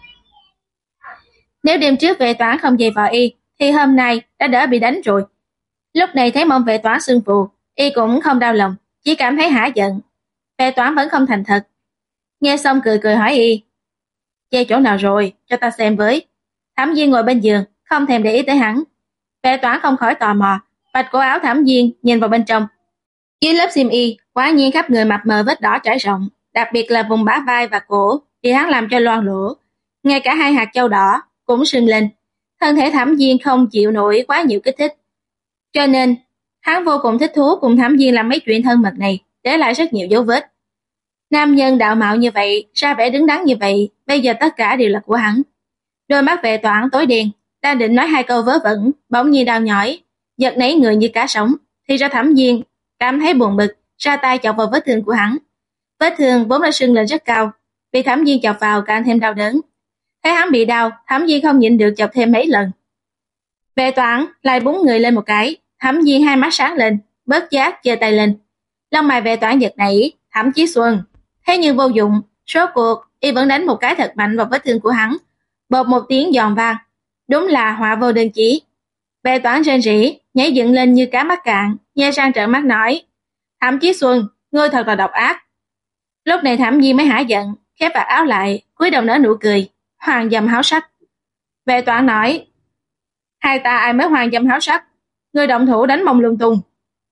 Speaker 1: Nếu đêm trước Bệ Toản không dày vào y, thì hôm nay đã đỡ bị đánh rồi. Lúc này thấy mông Bệ Toản sưng phù, y cũng không đau lòng, chỉ cảm thấy hả giận. Bệ Toản vẫn không thành thật. Nghe xong cười cười hỏi y, che chỗ nào rồi, cho ta xem với. Thẩm Viên ngồi bên giường, không thèm để ý tới hắn. Bệ Toản không khỏi tò mò, vạch cổ áo Thẩm Viên nhìn vào bên trong. Dưới lớp xiêm y, quả nhiên khắp người mập mờ vết đỏ trải rộng, đặc biệt là vùng bả vai và cổ, thì hắn làm cho loang lỗ. Ngay cả hai hạt châu đỏ cũng sưng lên. Thân thể Thẩm Viên không chịu nổi quá nhiều kích thích. Cho nên, hắn vô cùng thích thú cùng Thẩm Viên làm mấy chuyện thân mật này, để lại rất nhiều dấu vết. Nam nhân đạo mạo như vậy, ra vẻ đứng đắn như vậy, bây giờ tất cả đều là của hắn. Đôi mắt Vệ Toản tối đen, đang định nói hai câu vớ vẩn, bỗng nhiên đau nhói, giật nảy người như cá sống, thì ra Thẩm Viên cảm thấy buồn bực, ra tay chọc vào vết thương của hắn. Vết thương vốn đã sưng lên rất cao, bị Thẩm Viên chọc vào càng thêm đau đớn. Thấy hắn bị đau, Thẩm Viên không nhịn được chọc thêm mấy lần. Vệ Toản lại búng người lên một cái, Thẩm Viên hai mắt sáng lên, bớt giác giơ tay lên. Lông mày Vệ Toản giật nảy, Thẩm Chí Xuân. Thế nhưng vô dụng, số cuộc y vẫn đánh một cái thật mạnh vào vết thương của hắn. Bột một tiếng giòn vang, đúng là họa vô đơn chí. Vệ Toản rên rỉ, nhảy dựng lên như cá mắc cạn, nhe răng trợn mắt nói: Thẩm Chí Xuân, ngươi thật là độc ác. Lúc này Thẩm Viên mới hả giận, khép vạt áo lại, cúi đầu nở nụ cười, hoàng dâm háo sắc. Vệ Toản nói: hai ta ai mới hoàng dâm háo sắc, ngươi động thủ đánh mông lung tung.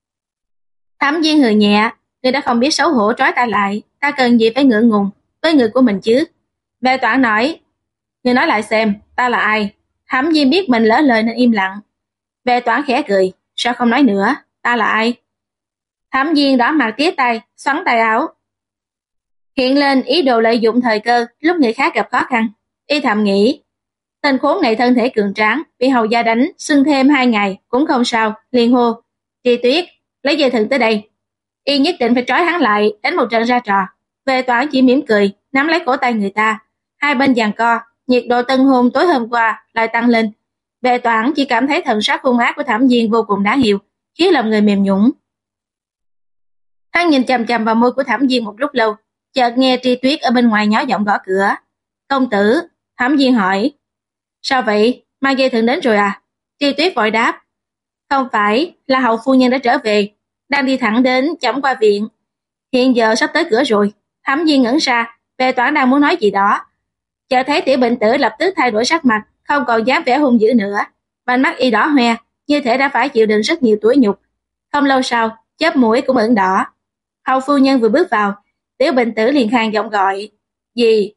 Speaker 1: Thẩm Viên hừ nhẹ, ngươi đã không biết xấu hổ trói ta lại, ta cần gì phải ngượng ngùng với người của mình chứ. Vệ Toản nói: ngươi nói lại xem, ta là ai? Thẩm Viên biết mình lỡ lời nên im lặng. Vệ Toản khẽ cười, sao không nói nữa, ta là ai? Thẩm Viên đỏ mặt tía tay, xoắn tay áo, hiện lên ý đồ lợi dụng thời cơ lúc người khác gặp khó khăn. Y thầm nghĩ, tên khốn này thân thể cường tráng, bị hầu gia đánh, sưng thêm 2 ngày cũng không sao, liền hô: Tri Tuyết, lấy dây thừng tới đây. Y nhất định phải trói hắn lại, đánh một trận ra trò. Vệ Toản chỉ mỉm cười, nắm lấy cổ tay người ta, hai bên giằng co, nhiệt độ tân hôn tối hôm qua lại tăng lên. Vệ Toản chỉ cảm thấy thần sắc hung ác của Thẩm Viên vô cùng đáng yêu, khiến lòng người mềm nhũn. Hắn nhìn chằm chằm vào môi của Thẩm Viên một lúc lâu, chợt nghe Tri Tuyết ở bên ngoài nhỏ giọng gõ cửa. Công tử, Thẩm Viên hỏi. Sao vậy, mang dây thừng đến rồi à? Tri Tuyết vội đáp. Không phải, là hậu phu nhân đã trở về, đang đi thẳng đến chổng qua viện. Hiện giờ sắp tới cửa rồi. Thẩm Viên ngẩn ra, Vệ Toản đang muốn nói gì đó, chợt thấy Tiểu Bệnh Tử lập tức thay đổi sắc mặt, không còn dám vẻ hung dữ nữa, vành mắt y đỏ hoe, như thể đã phải chịu đựng rất nhiều tủi nhục. Không lâu sau, chớp mũi cũng ửng đỏ. Hầu phu nhân vừa bước vào, Tiểu Bệnh Tử liền khàn giọng gọi: Gì?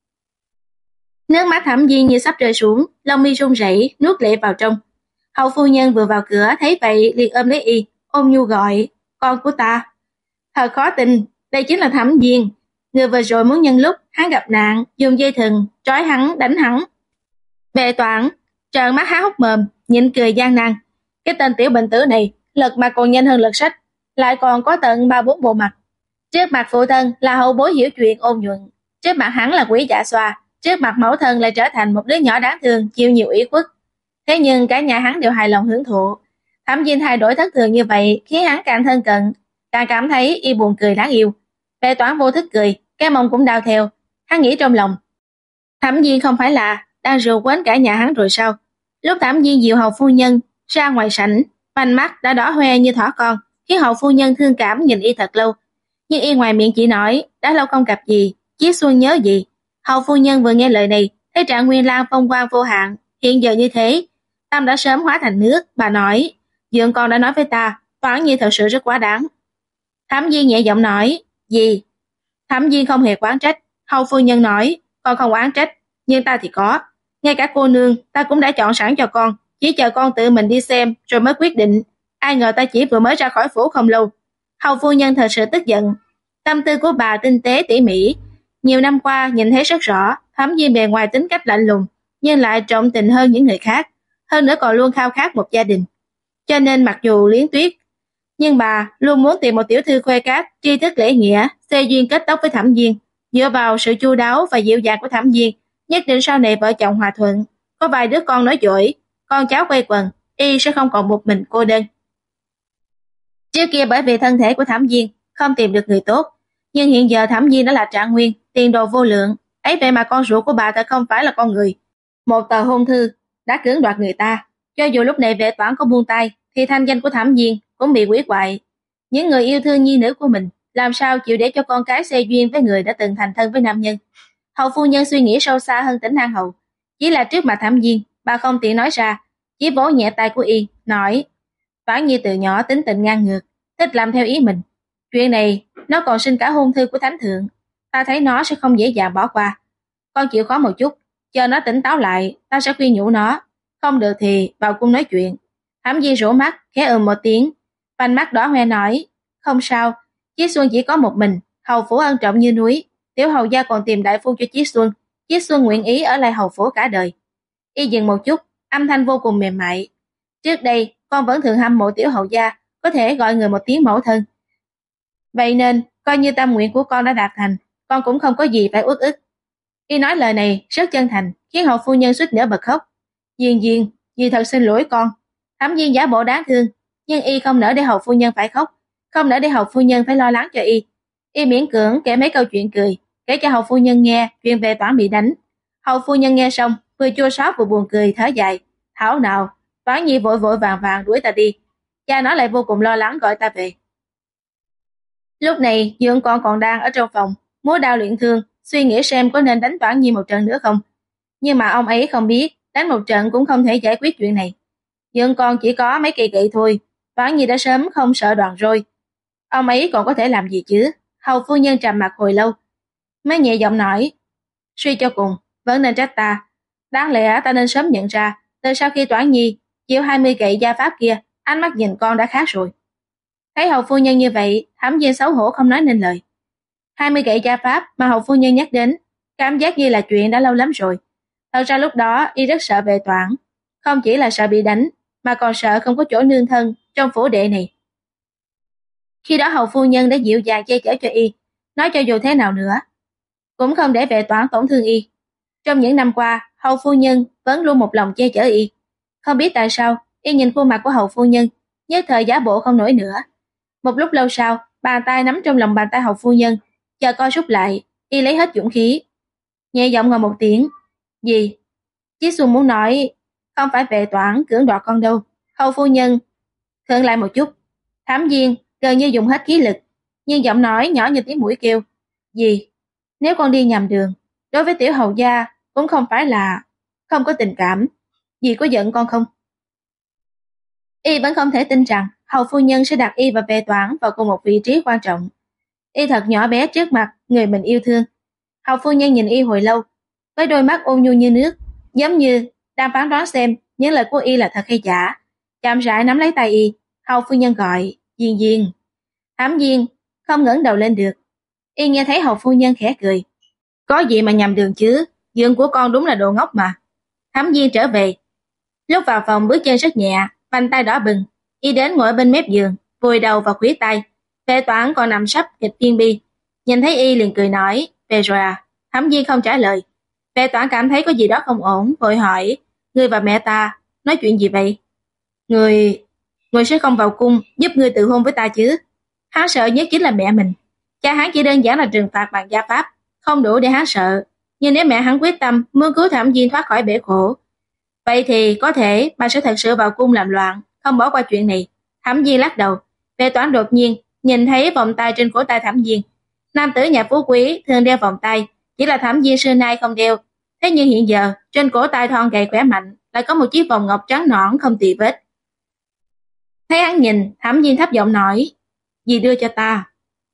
Speaker 1: Nước mắt Thẩm Viên như sắp rơi xuống, lông mi run rẩy, nuốt lệ vào trong. Hầu phu nhân vừa vào cửa thấy vậy liền ôm lấy y, ôm nhu gọi: Con của ta. Thật khó tin, đây chính là Thẩm Viên, người vừa rồi muốn nhân lúc hắn gặp nạn dùng dây thừng trói hắn, đánh hắn. Vệ Toản trợn mắt há hốc mồm, nhịn cười gian nan. Cái tên Tiểu Bệnh Tử này lật mặt còn nhanh hơn lật sách, lại còn có tận 3-4 bộ mặt. Trước mặt phụ thân là hậu bối hiểu chuyện ôn nhuận, trước mặt hắn là quỷ dạ xoa, trước mặt mẫu thân lại trở thành một đứa nhỏ đáng thương chịu nhiều ủy khuất. Thế nhưng cả nhà hắn đều hài lòng hưởng thụ. Thẩm Viên thay đổi thất thường như vậy khiến hắn càng thân cận, càng cảm thấy y buồn cười đáng yêu. Vệ Toản vô thức cười, cái mông cũng đau theo. Hắn nghĩ trong lòng, Thẩm Viên không phải là đang rượu quến cả nhà hắn rồi sao? Lúc Thẩm Viên dìu hầu phu nhân ra ngoài sảnh, vành mắt đã đỏ hoe như thỏ con, khiến hầu phu nhân thương cảm nhìn y thật lâu. Nhưng y ngoài miệng chỉ nói đã lâu không gặp gì, Chí Xuân nhớ gì. Hầu phu nhân vừa nghe lời này, thấy Trạng Nguyên Lan phong quang vô hạn, hiện giờ như thế, tâm đã sớm hóa thành nước. Bà nói: Dượng con đã nói với ta, Toản Nhi thật sự rất quá đáng. Thẩm Viên nhẹ giọng nói: Gì? Thẩm Viên không hề oán trách. Hầu phu nhân nói: Con không oán trách, nhưng ta thì có. Ngay cả cô nương ta cũng đã chọn sẵn cho con, chỉ chờ con tự mình đi xem rồi mới quyết định. Ai ngờ ta chỉ vừa mới ra khỏi phủ không lâu. Hầu phu nhân thật sự tức giận. Tâm tư của bà tinh tế tỉ mỉ, nhiều năm qua nhìn thấy rất rõ. Thẩm Viên bề ngoài tính cách lạnh lùng, nhưng lại trọng tình hơn những người khác, hơn nữa còn luôn khao khát một gia đình. Cho nên mặc dù Liến Tuyết, nhưng bà luôn muốn tìm một tiểu thư khuê cát, tri thức lễ nghĩa, xe duyên kết tóc với Thẩm Viên. Dựa vào sự chu đáo và dịu dàng của Thẩm Viên, nhất định sau này vợ chồng hòa thuận, có vài đứa con nói dỗi, con cháu quây quần, y sẽ không còn một mình cô đơn. Trước kia bởi vì thân thể của Thẩm Viên không tìm được người tốt, nhưng hiện giờ Thẩm Viên đã là Trạng Nguyên, tiền đồ vô lượng, ấy vậy mà con ruột của bà thật không phải là con người. Một tờ hôn thư đã cưỡng đoạt người ta, cho dù lúc này Vệ Toản có buông tay, thì thanh danh của Thẩm Viên cũng bị hủy hoại. Những người yêu thương nhi nữ của mình, làm sao chịu để cho con cái xe duyên với người đã từng thành thân với nam nhân. Hầu phu nhân suy nghĩ sâu xa hơn Tĩnh An Hầu, chỉ là trước mặt Thẩm Viên, bà không tiện nói ra, chỉ vỗ nhẹ tay của y, nói: Toản Nhi từ nhỏ tính tình ngang ngược, thích làm theo ý mình. Chuyện này nó còn sinh cả hôn thư của thánh thượng, ta thấy nó sẽ không dễ dàng bỏ qua. Con chịu khó một chút, chờ nó tỉnh táo lại, ta sẽ khuyên nhủ nó. Không được thì vào cung nói chuyện. Thẩm Viên rũ mắt, khẽ một tiếng. Vành mắt đỏ hoe nói, không sao, Chiết Xuân chỉ có một mình, hầu phủ ân trọng như núi. Tiểu hầu gia còn tìm đại phu cho Chiết Xuân. Chiết Xuân nguyện ý ở lại hầu phủ cả đời. Y dừng một chút, âm thanh vô cùng mềm mại. Trước đây, con vẫn thường hâm mộ tiểu hầu gia, có thể gọi người một tiếng mẫu thân. Vậy nên, coi như tâm nguyện của con đã đạt thành, con cũng không có gì phải uất ức. Y nói lời này rất chân thành, khiến hầu phu nhân suýt nữa bật khóc. Diên, dì thật xin lỗi con. Thẩm Viên giả bộ đáng thương, nhưng y không nỡ để hầu phu nhân phải khóc, không nỡ để hầu phu nhân phải lo lắng cho y. Y miễn cưỡng kể mấy câu chuyện cười, kể cho hầu phu nhân nghe chuyện về Toản bị đánh. Hầu phu nhân nghe xong, vừa chua xót vừa buồn cười thở dài. Thảo nào, Toản Nhi vội vội vàng vàng đuổi ta đi, cha nó lại vô cùng lo lắng gọi ta về. Lúc này Dượng còn đang ở trong phòng múa đao luyện thương, suy nghĩ xem có nên đánh Toản Nhi một trận nữa không. Nhưng mà ông ấy không biết đánh một trận cũng không thể giải quyết chuyện này. Dượng con chỉ có mấy cây gậy thôi, Toản Nhi đã sớm không sợ đòn rồi. Ông ấy còn có thể làm gì chứ? Hầu phu nhân trầm mặt hồi lâu mới nhẹ giọng nói, suy cho cùng vẫn nên trách ta. Đáng lẽ ta nên sớm nhận ra, từ sau khi Toản Nhi chịu 20 gậy gia pháp kia, ánh mắt nhìn con đã khác rồi. Thấy hầu phu nhân như vậy, Thẩm Viên xấu hổ không nói nên lời. 20 gậy gia pháp mà hầu phu nhân nhắc đến, cảm giác như là chuyện đã lâu lắm rồi. Thật ra lúc đó y rất sợ về Toản, không chỉ là sợ bị đánh, mà còn sợ không có chỗ nương thân trong phủ đệ này. Khi đó hầu phu nhân đã dịu dàng che chở cho y, nói cho dù thế nào nữa cũng không để về Toản tổn thương y. Trong những năm qua, hầu phu nhân vẫn luôn một lòng che chở y. Không biết tại sao, y nhìn khuôn mặt của hầu phu nhân, nhất thời giả bộ không nổi nữa. Một lúc lâu sau, bàn tay nắm trong lòng bàn tay hầu phu nhân, chờ co rút lại, y lấy hết dũng khí. Nhẹ giọng ngồi một tiếng, gì? Chiết Xuân muốn nói, không phải về Toản cưỡng đoạt con đâu. Hầu phu nhân khựng lại một chút. Thẩm Viên gần như dùng hết khí lực, nhưng giọng nói nhỏ như tiếng mũi kêu, gì? Nếu con đi nhầm đường, đối với tiểu hầu gia cũng không phải là không có tình cảm, dì có giận con không? Y vẫn không thể tin rằng hầu phu nhân sẽ đặt y và Vệ Toản vào cùng một vị trí quan trọng. Y thật nhỏ bé trước mặt người mình yêu thương. Hầu phu nhân nhìn y hồi lâu, với đôi mắt ôn nhu như nước, giống như đang phán đoán xem những lời của y là thật hay giả. Chậm rãi nắm lấy tay y, hầu phu nhân gọi, Diên. Thẩm Viên không ngẩng đầu lên được. Y nghe thấy hầu phu nhân khẽ cười. Có gì mà nhầm đường chứ, giường của con đúng là đồ ngốc mà. Thẩm Viên trở về. Lúc vào phòng bước chân rất nhẹ, vành tay đỏ bừng. Y đến ngồi bên mép giường, vùi đầu vào khuỷu tay. Vệ Toản còn nằm sấp nghịch viên bi. Nhìn thấy y liền cười nói, về rồi à? Thẩm Viên không trả lời. Vệ Toản cảm thấy có gì đó không ổn, vội hỏi, ngươi và mẹ ta nói chuyện gì vậy? Người sẽ không vào cung giúp ngươi tự hôn với ta chứ? Hắn sợ nhất chính là mẹ mình. Cha hắn chỉ đơn giản là trừng phạt bằng gia pháp, không đủ để hắn sợ. Nhưng nếu mẹ hắn quyết tâm muốn cứu Thẩm Viên thoát khỏi bể khổ, vậy thì có thể bà sẽ thật sự vào cung làm loạn, không bỏ qua chuyện này. Thẩm Viên lắc đầu. Vệ Toản đột nhiên nhìn thấy vòng tay trên cổ tay Thẩm Viên. Nam tử nhà phú quý thường đeo vòng tay, chỉ là Thẩm Viên xưa nay không đeo. Thế nhưng hiện giờ trên cổ tay thon gầy khỏe mạnh lại có một chiếc vòng ngọc trắng nõn không tì vết. Thấy hắn nhìn, Thẩm Viên thấp giọng nói, dì đưa cho ta.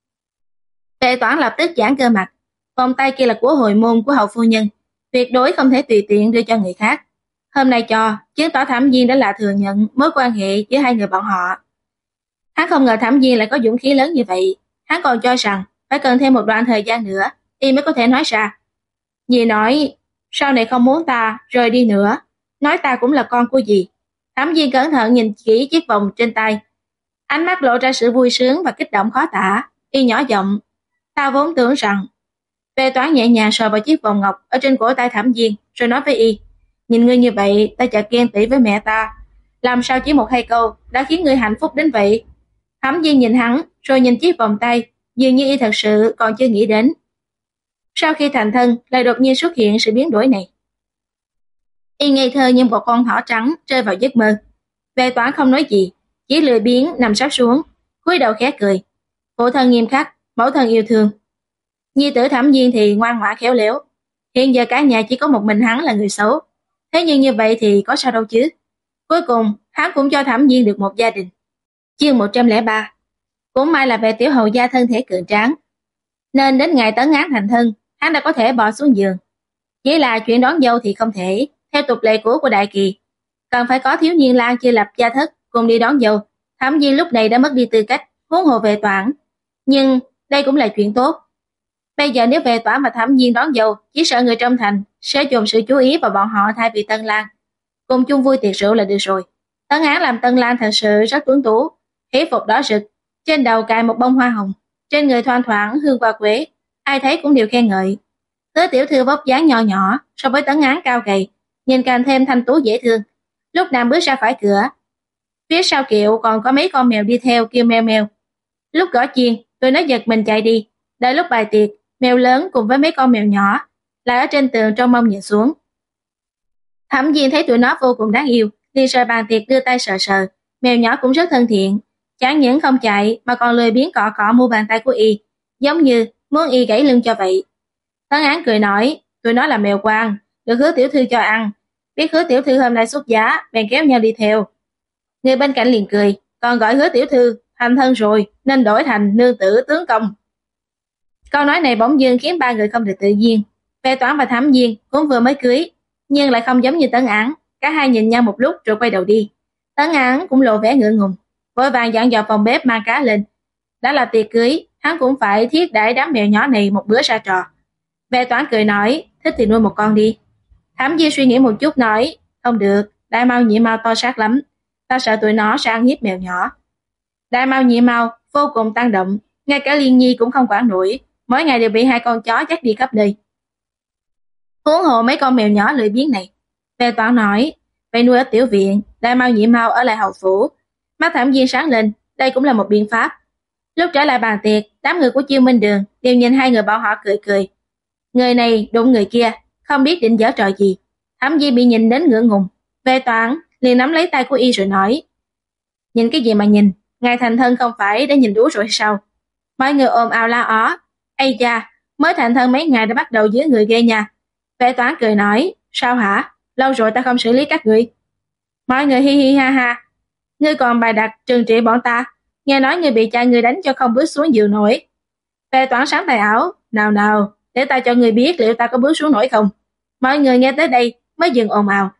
Speaker 1: Vệ Toản lập tức giãn cơ mặt. Vòng tay kia là của hồi môn của hầu phu nhân, tuyệt đối không thể tùy tiện đưa cho người khác. Hôm nay cho, chứng tỏ Thẩm Viên đã là thừa nhận mối quan hệ giữa hai người bọn họ. Hắn không ngờ Thẩm Viên lại có dũng khí lớn như vậy. Hắn còn cho rằng phải cần thêm một đoạn thời gian nữa y mới có thể nói ra. Dì nói sau này không muốn ta rời đi nữa, nói ta cũng là con của dì. Thẩm Viên cẩn thận nhìn kỹ chiếc vòng trên tay, ánh mắt lộ ra sự vui sướng và kích động khó tả. Y nhỏ giọng, ta vốn tưởng rằng. Vệ Toản nhẹ nhàng sờ vào chiếc vòng ngọc ở trên cổ tay Thẩm Viên, rồi nói với y, nhìn ngươi như vậy ta chợt ghen tị với mẹ ta, làm sao chỉ một hai câu đã khiến ngươi hạnh phúc đến vậy? Thẩm Viên nhìn hắn, rồi nhìn chiếc vòng tay, dường như y thật sự còn chưa nghĩ đến. Sau khi thành thân lại đột nhiên xuất hiện sự biến đổi này. Y ngây thơ như một con thỏ trắng rơi vào giấc mơ. Vệ Toản không nói gì, chỉ lười biếng nằm sắp xuống, cúi đầu khẽ cười. Phụ thân nghiêm khắc, mẫu thân yêu thương. Nhi tử Thẩm Viên thì ngoan ngoãn khéo léo. Hiện giờ cả nhà chỉ có một mình hắn là người xấu. Thế nhưng như vậy thì có sao đâu chứ. Cuối cùng hắn cũng cho Thẩm Viên được một gia đình. Chương 103. Cũng may là về tiểu hầu gia thân thể cường tráng. nên đến ngày tấn án thành thân, hắn đã có thể bỏ xuống giường. Chỉ là chuyện đón dâu thì không thể, theo tục lệ cũ của Đại Kỳ, cần phải có thiếu niên lang chưa lập gia thất cùng đi đón dâu. Thẩm Viên lúc này đã mất đi tư cách, huống hồ về Toản. Nhưng đây cũng là chuyện tốt. Bây giờ nếu về Toản và Thẩm Viên đón dâu, chỉ sợ người trong thành sẽ dồn sự chú ý vào bọn họ thay vì Tân Lang. Cùng chung vui tiệc rượu là được rồi. Tấn Án làm Tân Lang thật sự rất tuấn tú, hỷ phục đỏ rực, trên đầu cài một bông hoa hồng, trên người thoang thoảng hương hoa quế, ai thấy cũng đều khen ngợi. Tứ tiểu thư vóc dáng nho nhỏ so với Tấn Án cao gầy, nhìn càng thêm thanh tú dễ thương. Lúc nàng bước ra khỏi cửa, phía sau kiệu còn có mấy con mèo đi theo kêu meo meo. Lúc gõ chiên, tôi nói giật mình chạy đi. Đợi lúc bài tiệc, mèo lớn cùng với mấy con mèo nhỏ lại ở trên tường trông mong nhìn xuống. Thẩm Viên thấy tụi nó vô cùng đáng yêu, liền sờ bàn tiệc đưa tay sờ sờ. Mèo nhỏ cũng rất thân thiện, chẳng những không chạy mà còn lười biếng cọ cọ mu bàn tay của y, giống như muốn y gãy lưng cho vậy. Tấn Án cười nói, tụi nó là mèo quang, được Hứa tiểu thư cho ăn. Biết Hứa tiểu thư hôm nay xuất giá, bèn kéo nhau đi theo. Người bên cạnh liền cười, còn gọi Hứa tiểu thư thành thân rồi nên đổi thành nương tử tướng công. Câu nói này bỗng dưng khiến ba người không được tự nhiên. Vệ Toản và Thẩm Viên cũng vừa mới cưới, nhưng lại không giống như Tấn Án. Cả hai nhìn nhau một lúc rồi quay đầu đi. Tấn Án cũng lộ vẻ ngượng ngùng, vội vàng dặn dò phòng bếp mang cá lên. Đã là tiệc cưới, hắn cũng phải thiết đãi đám mèo nhỏ này một bữa ra trò. Vệ Toản cười nói, thích thì nuôi một con đi. Thẩm Viên suy nghĩ một chút nói, không được, Đại Mao Nhị Mao to xác lắm, ta sợ tụi nó sẽ ăn hiếp mèo nhỏ. Đại Mao Nhị Mao vô cùng tăng động, ngay cả Liên Nhi cũng không quản nổi, mỗi ngày đều bị hai con chó dắt đi khắp nơi. Huống hồ mấy con mèo nhỏ lười biếng này. Vệ Toản nói, vậy nuôi ở tiểu viện, Đại Mao Nhị Mao ở lại hầu phủ. Mắt Thẩm Viên sáng lên, đây cũng là một biện pháp. Lúc trở lại bàn tiệc, đám người của Chiêu Minh Đường đều nhìn hai người bọn họ cười cười. Người này đụng người kia, không biết định giở trò gì. Thẩm Viên bị nhìn đến ngượng ngùng. Vệ Toản liền nắm lấy tay của y rồi nói, nhìn cái gì mà nhìn, ngài thành thân không phải đã nhìn đủ rồi sao? Mọi người ồn ào la ó, ây da, mới thành thân mấy ngày đã bắt đầu dưới người ghê nha. Vệ Toản cười nói, sao hả? Lâu rồi ta không xử lý các ngươi. Mọi người hi hi ha ha. Ngươi còn bài đặt trừng trị bọn ta, nghe nói ngươi bị cha ngươi đánh cho không bước xuống giường nổi. Vệ Toản sáng tay áo, nào nào, để ta cho ngươi biết liệu ta có bước xuống nổi không. Mọi người nghe tới đây mới dừng ồn ào.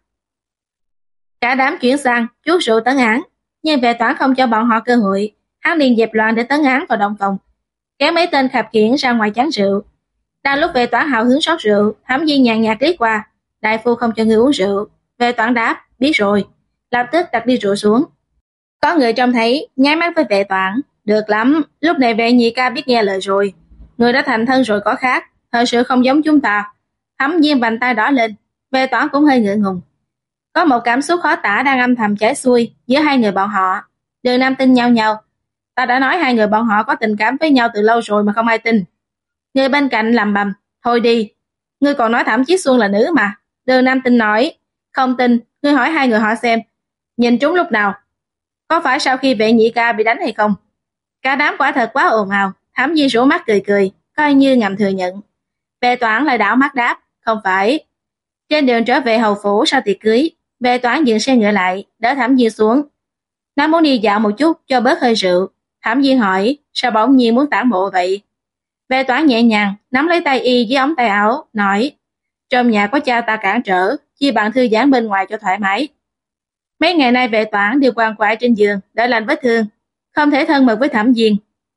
Speaker 1: Cả đám chuyển sang chuốt rượu Tấn Án, nhưng Vệ Toản không cho bọn họ cơ hội, hắn liền dẹp loạn để Tấn Án vào động phòng, kéo mấy tên khập khiễng ra ngoài chén rượu. Đang lúc Vệ Toản hào hứng rót rượu, Thẩm Viên nhàn nhạt liếc qua, đại phu không cho ngươi uống rượu. Vệ Toản đáp, biết rồi, lập tức đặt ly rượu xuống. Có người trông thấy, nháy mắt với Vệ Toản, được lắm, lúc này Vệ nhị ca biết nghe lời rồi, người đã thành thân rồi có khác, thật sự không giống chúng ta. Thẩm Viên vành tay đỏ lên, Vệ Toản cũng hơi ngượng ngùng. Có một cảm xúc khó tả đang âm thầm chảy xuôi giữa hai người bọn họ. Đường Nam tin nhau nhau, ta đã nói hai người bọn họ có tình cảm với nhau từ lâu rồi mà không ai tin. Người bên cạnh lầm bầm, thôi đi, ngươi còn nói Thẩm Chiết Xuân là nữ mà. Đường Nam Tinh nói, không tin, ngươi hỏi hai người họ xem, nhìn chúng lúc nào, có phải sau khi Vệ nhị ca bị đánh hay không? Cả đám quả thật quá ồn ào. Thẩm Viên rủ mắt cười cười, coi như ngầm thừa nhận. Vệ Toản lại đảo mắt đáp, không phải. Trên đường trở về hầu phủ sau tiệc cưới, Vệ Toản dừng xe ngựa lại, đỡ Thẩm Viên xuống. Nó muốn đi dạo một chút cho bớt hơi rượu. Thẩm Viên hỏi, sao bỗng nhiên muốn tản bộ vậy? Vệ Toản nhẹ nhàng nắm lấy tay y với ống tay áo, nói, trong nhà có cha ta cản trở, chi bằng thư giãn bên ngoài cho thoải mái. Mấy ngày nay Vệ Toản đều quằn quại trên giường đỡ lành vết thương, không thể thân mật với Thẩm Viên.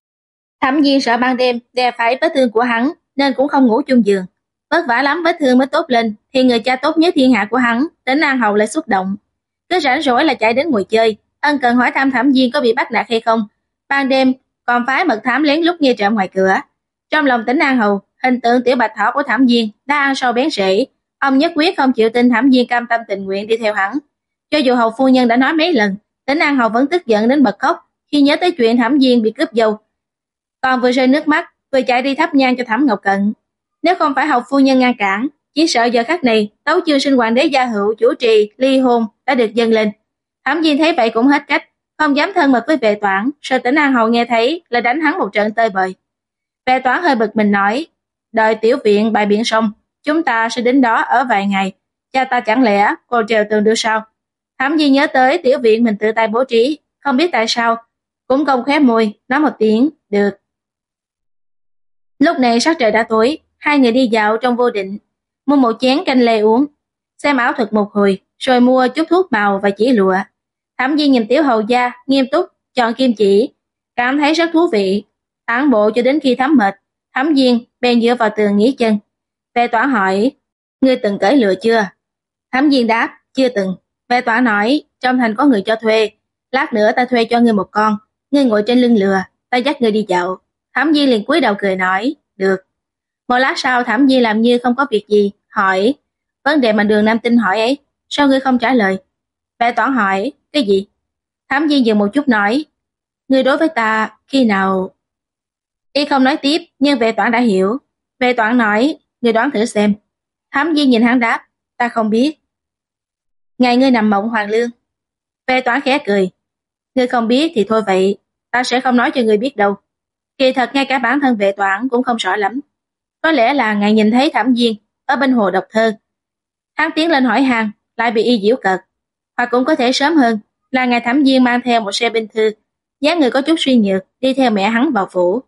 Speaker 1: Thẩm Viên sợ ban đêm đè phải vết thương của hắn nên cũng không ngủ chung giường. Vất vả lắm vết thương mới tốt lên thì người cha tốt nhất thiên hạ của hắn, Tỉnh An Hầu lại xúc động. Cứ rảnh rỗi là chạy đến ngồi chơi, ân cần hỏi thăm Thẩm Viên có bị bắt nạt hay không. Ban đêm còn phái mật thám lén lút nghe trộm ngoài cửa. Trong lòng Tỉnh An Hầu, hình tượng tiểu bạch thỏ của Thẩm Viên đã ăn sâu bén rễ. Ông nhất quyết không chịu tin Thẩm Viên cam tâm tình nguyện đi theo hắn. Cho dù hầu phu nhân đã nói mấy lần, Tỉnh An Hầu vẫn tức giận đến bật khóc khi nhớ tới chuyện Thẩm Viên bị cướp dâu. Còn vừa rơi nước mắt, vừa chạy đi thắp nhang cho Thẩm Ngọc Cận. Nếu không phải hầu phu nhân ngăn cản, chỉ sợ giờ khắc này tấu chương sinh hoàng đế gia hữu chủ trì ly hôn đã được dâng lên. Thẩm Viên thấy vậy cũng hết cách, không dám thân mật với Vệ Toản, sợ Tỉnh An Hầu nghe thấy là đánh hắn một trận tơi bời. Vệ Toản hơi bực mình nói, đợi tiểu viện bày biện xong, chúng ta sẽ đến đó ở vài ngày, cha ta chẳng lẽ còn trèo tường được sao? Thẩm Viên nhớ tới tiểu viện mình tự tay bố trí, không biết tại sao, cũng cong khóe môi, nói một tiếng, được. Lúc này sắc trời đã tối, hai người đi dạo trong vô định, mua một chén canh lê uống, xem ảo thuật một hồi, rồi mua chút thuốc màu và chỉ lụa. Thẩm Viên nhìn Tiểu hầu gia nghiêm túc chọn kim chỉ, cảm thấy rất thú vị. Tản bộ cho đến khi thấm mệt, Thẩm Viên bèn dựa vào tường nghỉ chân. Vệ Toản hỏi, ngươi từng cưỡi lừa chưa? Thẩm Viên đáp, chưa từng. Vệ Toản nói, trong thành có người cho thuê, lát nữa ta thuê cho ngươi một con, ngươi ngồi trên lưng lừa, ta dắt ngươi đi dạo. Thẩm Viên liền cúi đầu cười nói, được. Một lát sau Thẩm Viên làm như không có việc gì, hỏi, vấn đề mà Đường Nam Tinh hỏi ấy, sao ngươi không trả lời? Vệ Toản hỏi, cái gì? Thẩm Viên dừng một chút nói, ngươi đối với ta khi nào? Y không nói tiếp, nhưng Vệ Toản đã hiểu. Vệ Toản nói, ngươi đoán thử xem. Thẩm Viên nhìn hắn đáp, ta không biết. Ngày ngươi nằm mộng hoàng lương. Vệ Toản khẽ cười, ngươi không biết thì thôi vậy, ta sẽ không nói cho ngươi biết đâu. Kỳ thật ngay cả bản thân Vệ Toản cũng không rõ lắm. Có lẽ là ngày nhìn thấy Thẩm Viên ở bên hồ đọc thơ, hắn tiến lên hỏi han, lại bị y giễu cợt. Hoặc cũng có thể sớm hơn, là ngày Thẩm Viên mang theo một xe binh thư, dáng người có chút suy nhược, đi theo mẹ hắn vào phủ.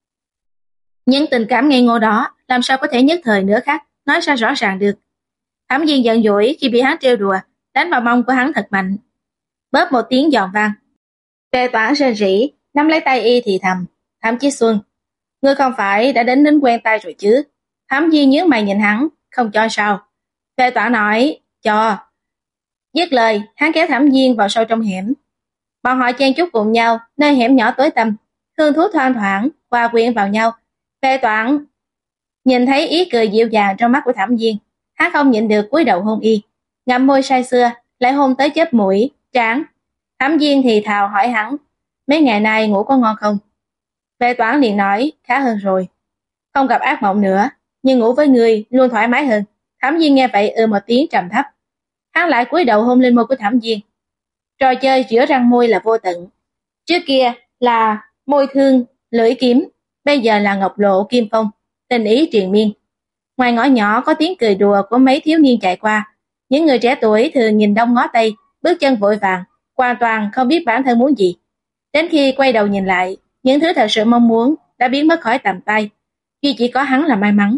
Speaker 1: Những tình cảm ngây ngô đó làm sao có thể nhất thời nửa khắc nói ra rõ ràng được. Thẩm Viên giận dỗi khi bị hắn trêu đùa, đánh vào mông của hắn thật mạnh. Bóp một tiếng giòn vang. Vệ Toản rên rỉ, nắm lấy tay y thì thầm, Thẩm Chí Xuân, ngươi không phải đã đến quen tay rồi chứ? Thẩm Viên nhướng mày nhìn hắn, không cho sao? Vệ Toản nói, cho. Dứt lời, hắn kéo Thẩm Viên vào sâu trong hẻm. Bọn họ chen chúc cùng nhau, nơi hẻm nhỏ tối tăm, hương thuốc thoang thoảng hòa quyện vào nhau. Vệ Toản nhìn thấy ý cười dịu dàng trong mắt của Thẩm Viên, hắn không nhịn được cúi đầu hôn y, ngậm môi say sưa, lại hôn tới chớp mũi, trán. Thẩm Viên thì thào hỏi hắn, mấy ngày nay ngủ có ngon không? Vệ Toản liền nói, khá hơn rồi, không gặp ác mộng nữa, nhưng ngủ với người luôn thoải mái hơn. Thẩm Viên nghe vậy một tiếng trầm thấp. Hắn lại cúi đầu hôn lên môi của Thẩm Viên. Trò chơi giữa răng môi là vô tận. Trước kia là môi thương, lưỡi kiếm, bây giờ là ngọc lộ kim phong, tình ý triền miên. Ngoài ngõ nhỏ có tiếng cười đùa của mấy thiếu niên chạy qua. Những người trẻ tuổi thường nhìn đông ngó tây, bước chân vội vàng, hoàn toàn không biết bản thân muốn gì. Đến khi quay đầu nhìn lại, những thứ thật sự mong muốn đã biến mất khỏi tầm tay. Duy chỉ có hắn là may mắn.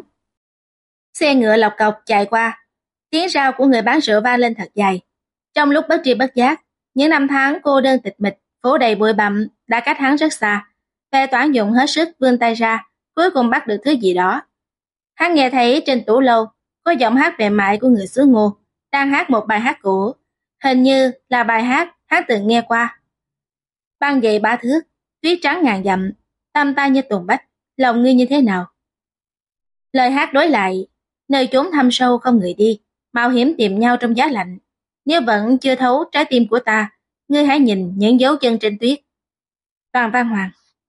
Speaker 1: Xe ngựa lộc cộc chạy qua, tiếng rao của người bán rượu vang lên thật dài. Trong lúc bất tri bất giác, những năm tháng cô đơn tịch mịch, phố đầy bụi bặm đã cách hắn rất xa. Vệ Toản dùng hết sức vươn tay ra, cuối cùng bắt được thứ gì đó. Hắn nghe thấy trên tủ lâu có giọng hát mềm mại của người xứ Ngô, đang hát một bài hát cũ, hình như là bài hát hắn từng nghe qua. Băng gậy ba thước, tuyết trắng ngàn dặm, tâm ta như tùng bách, lòng ngươi như thế nào? Lời hát đối lại, nơi chốn thâm sâu không người đi, mạo hiểm tìm nhau trong giá lạnh. Nếu vẫn chưa thấu trái tim của ta, ngươi hãy nhìn những dấu chân trên tuyết. Toàn Văn Hoàng.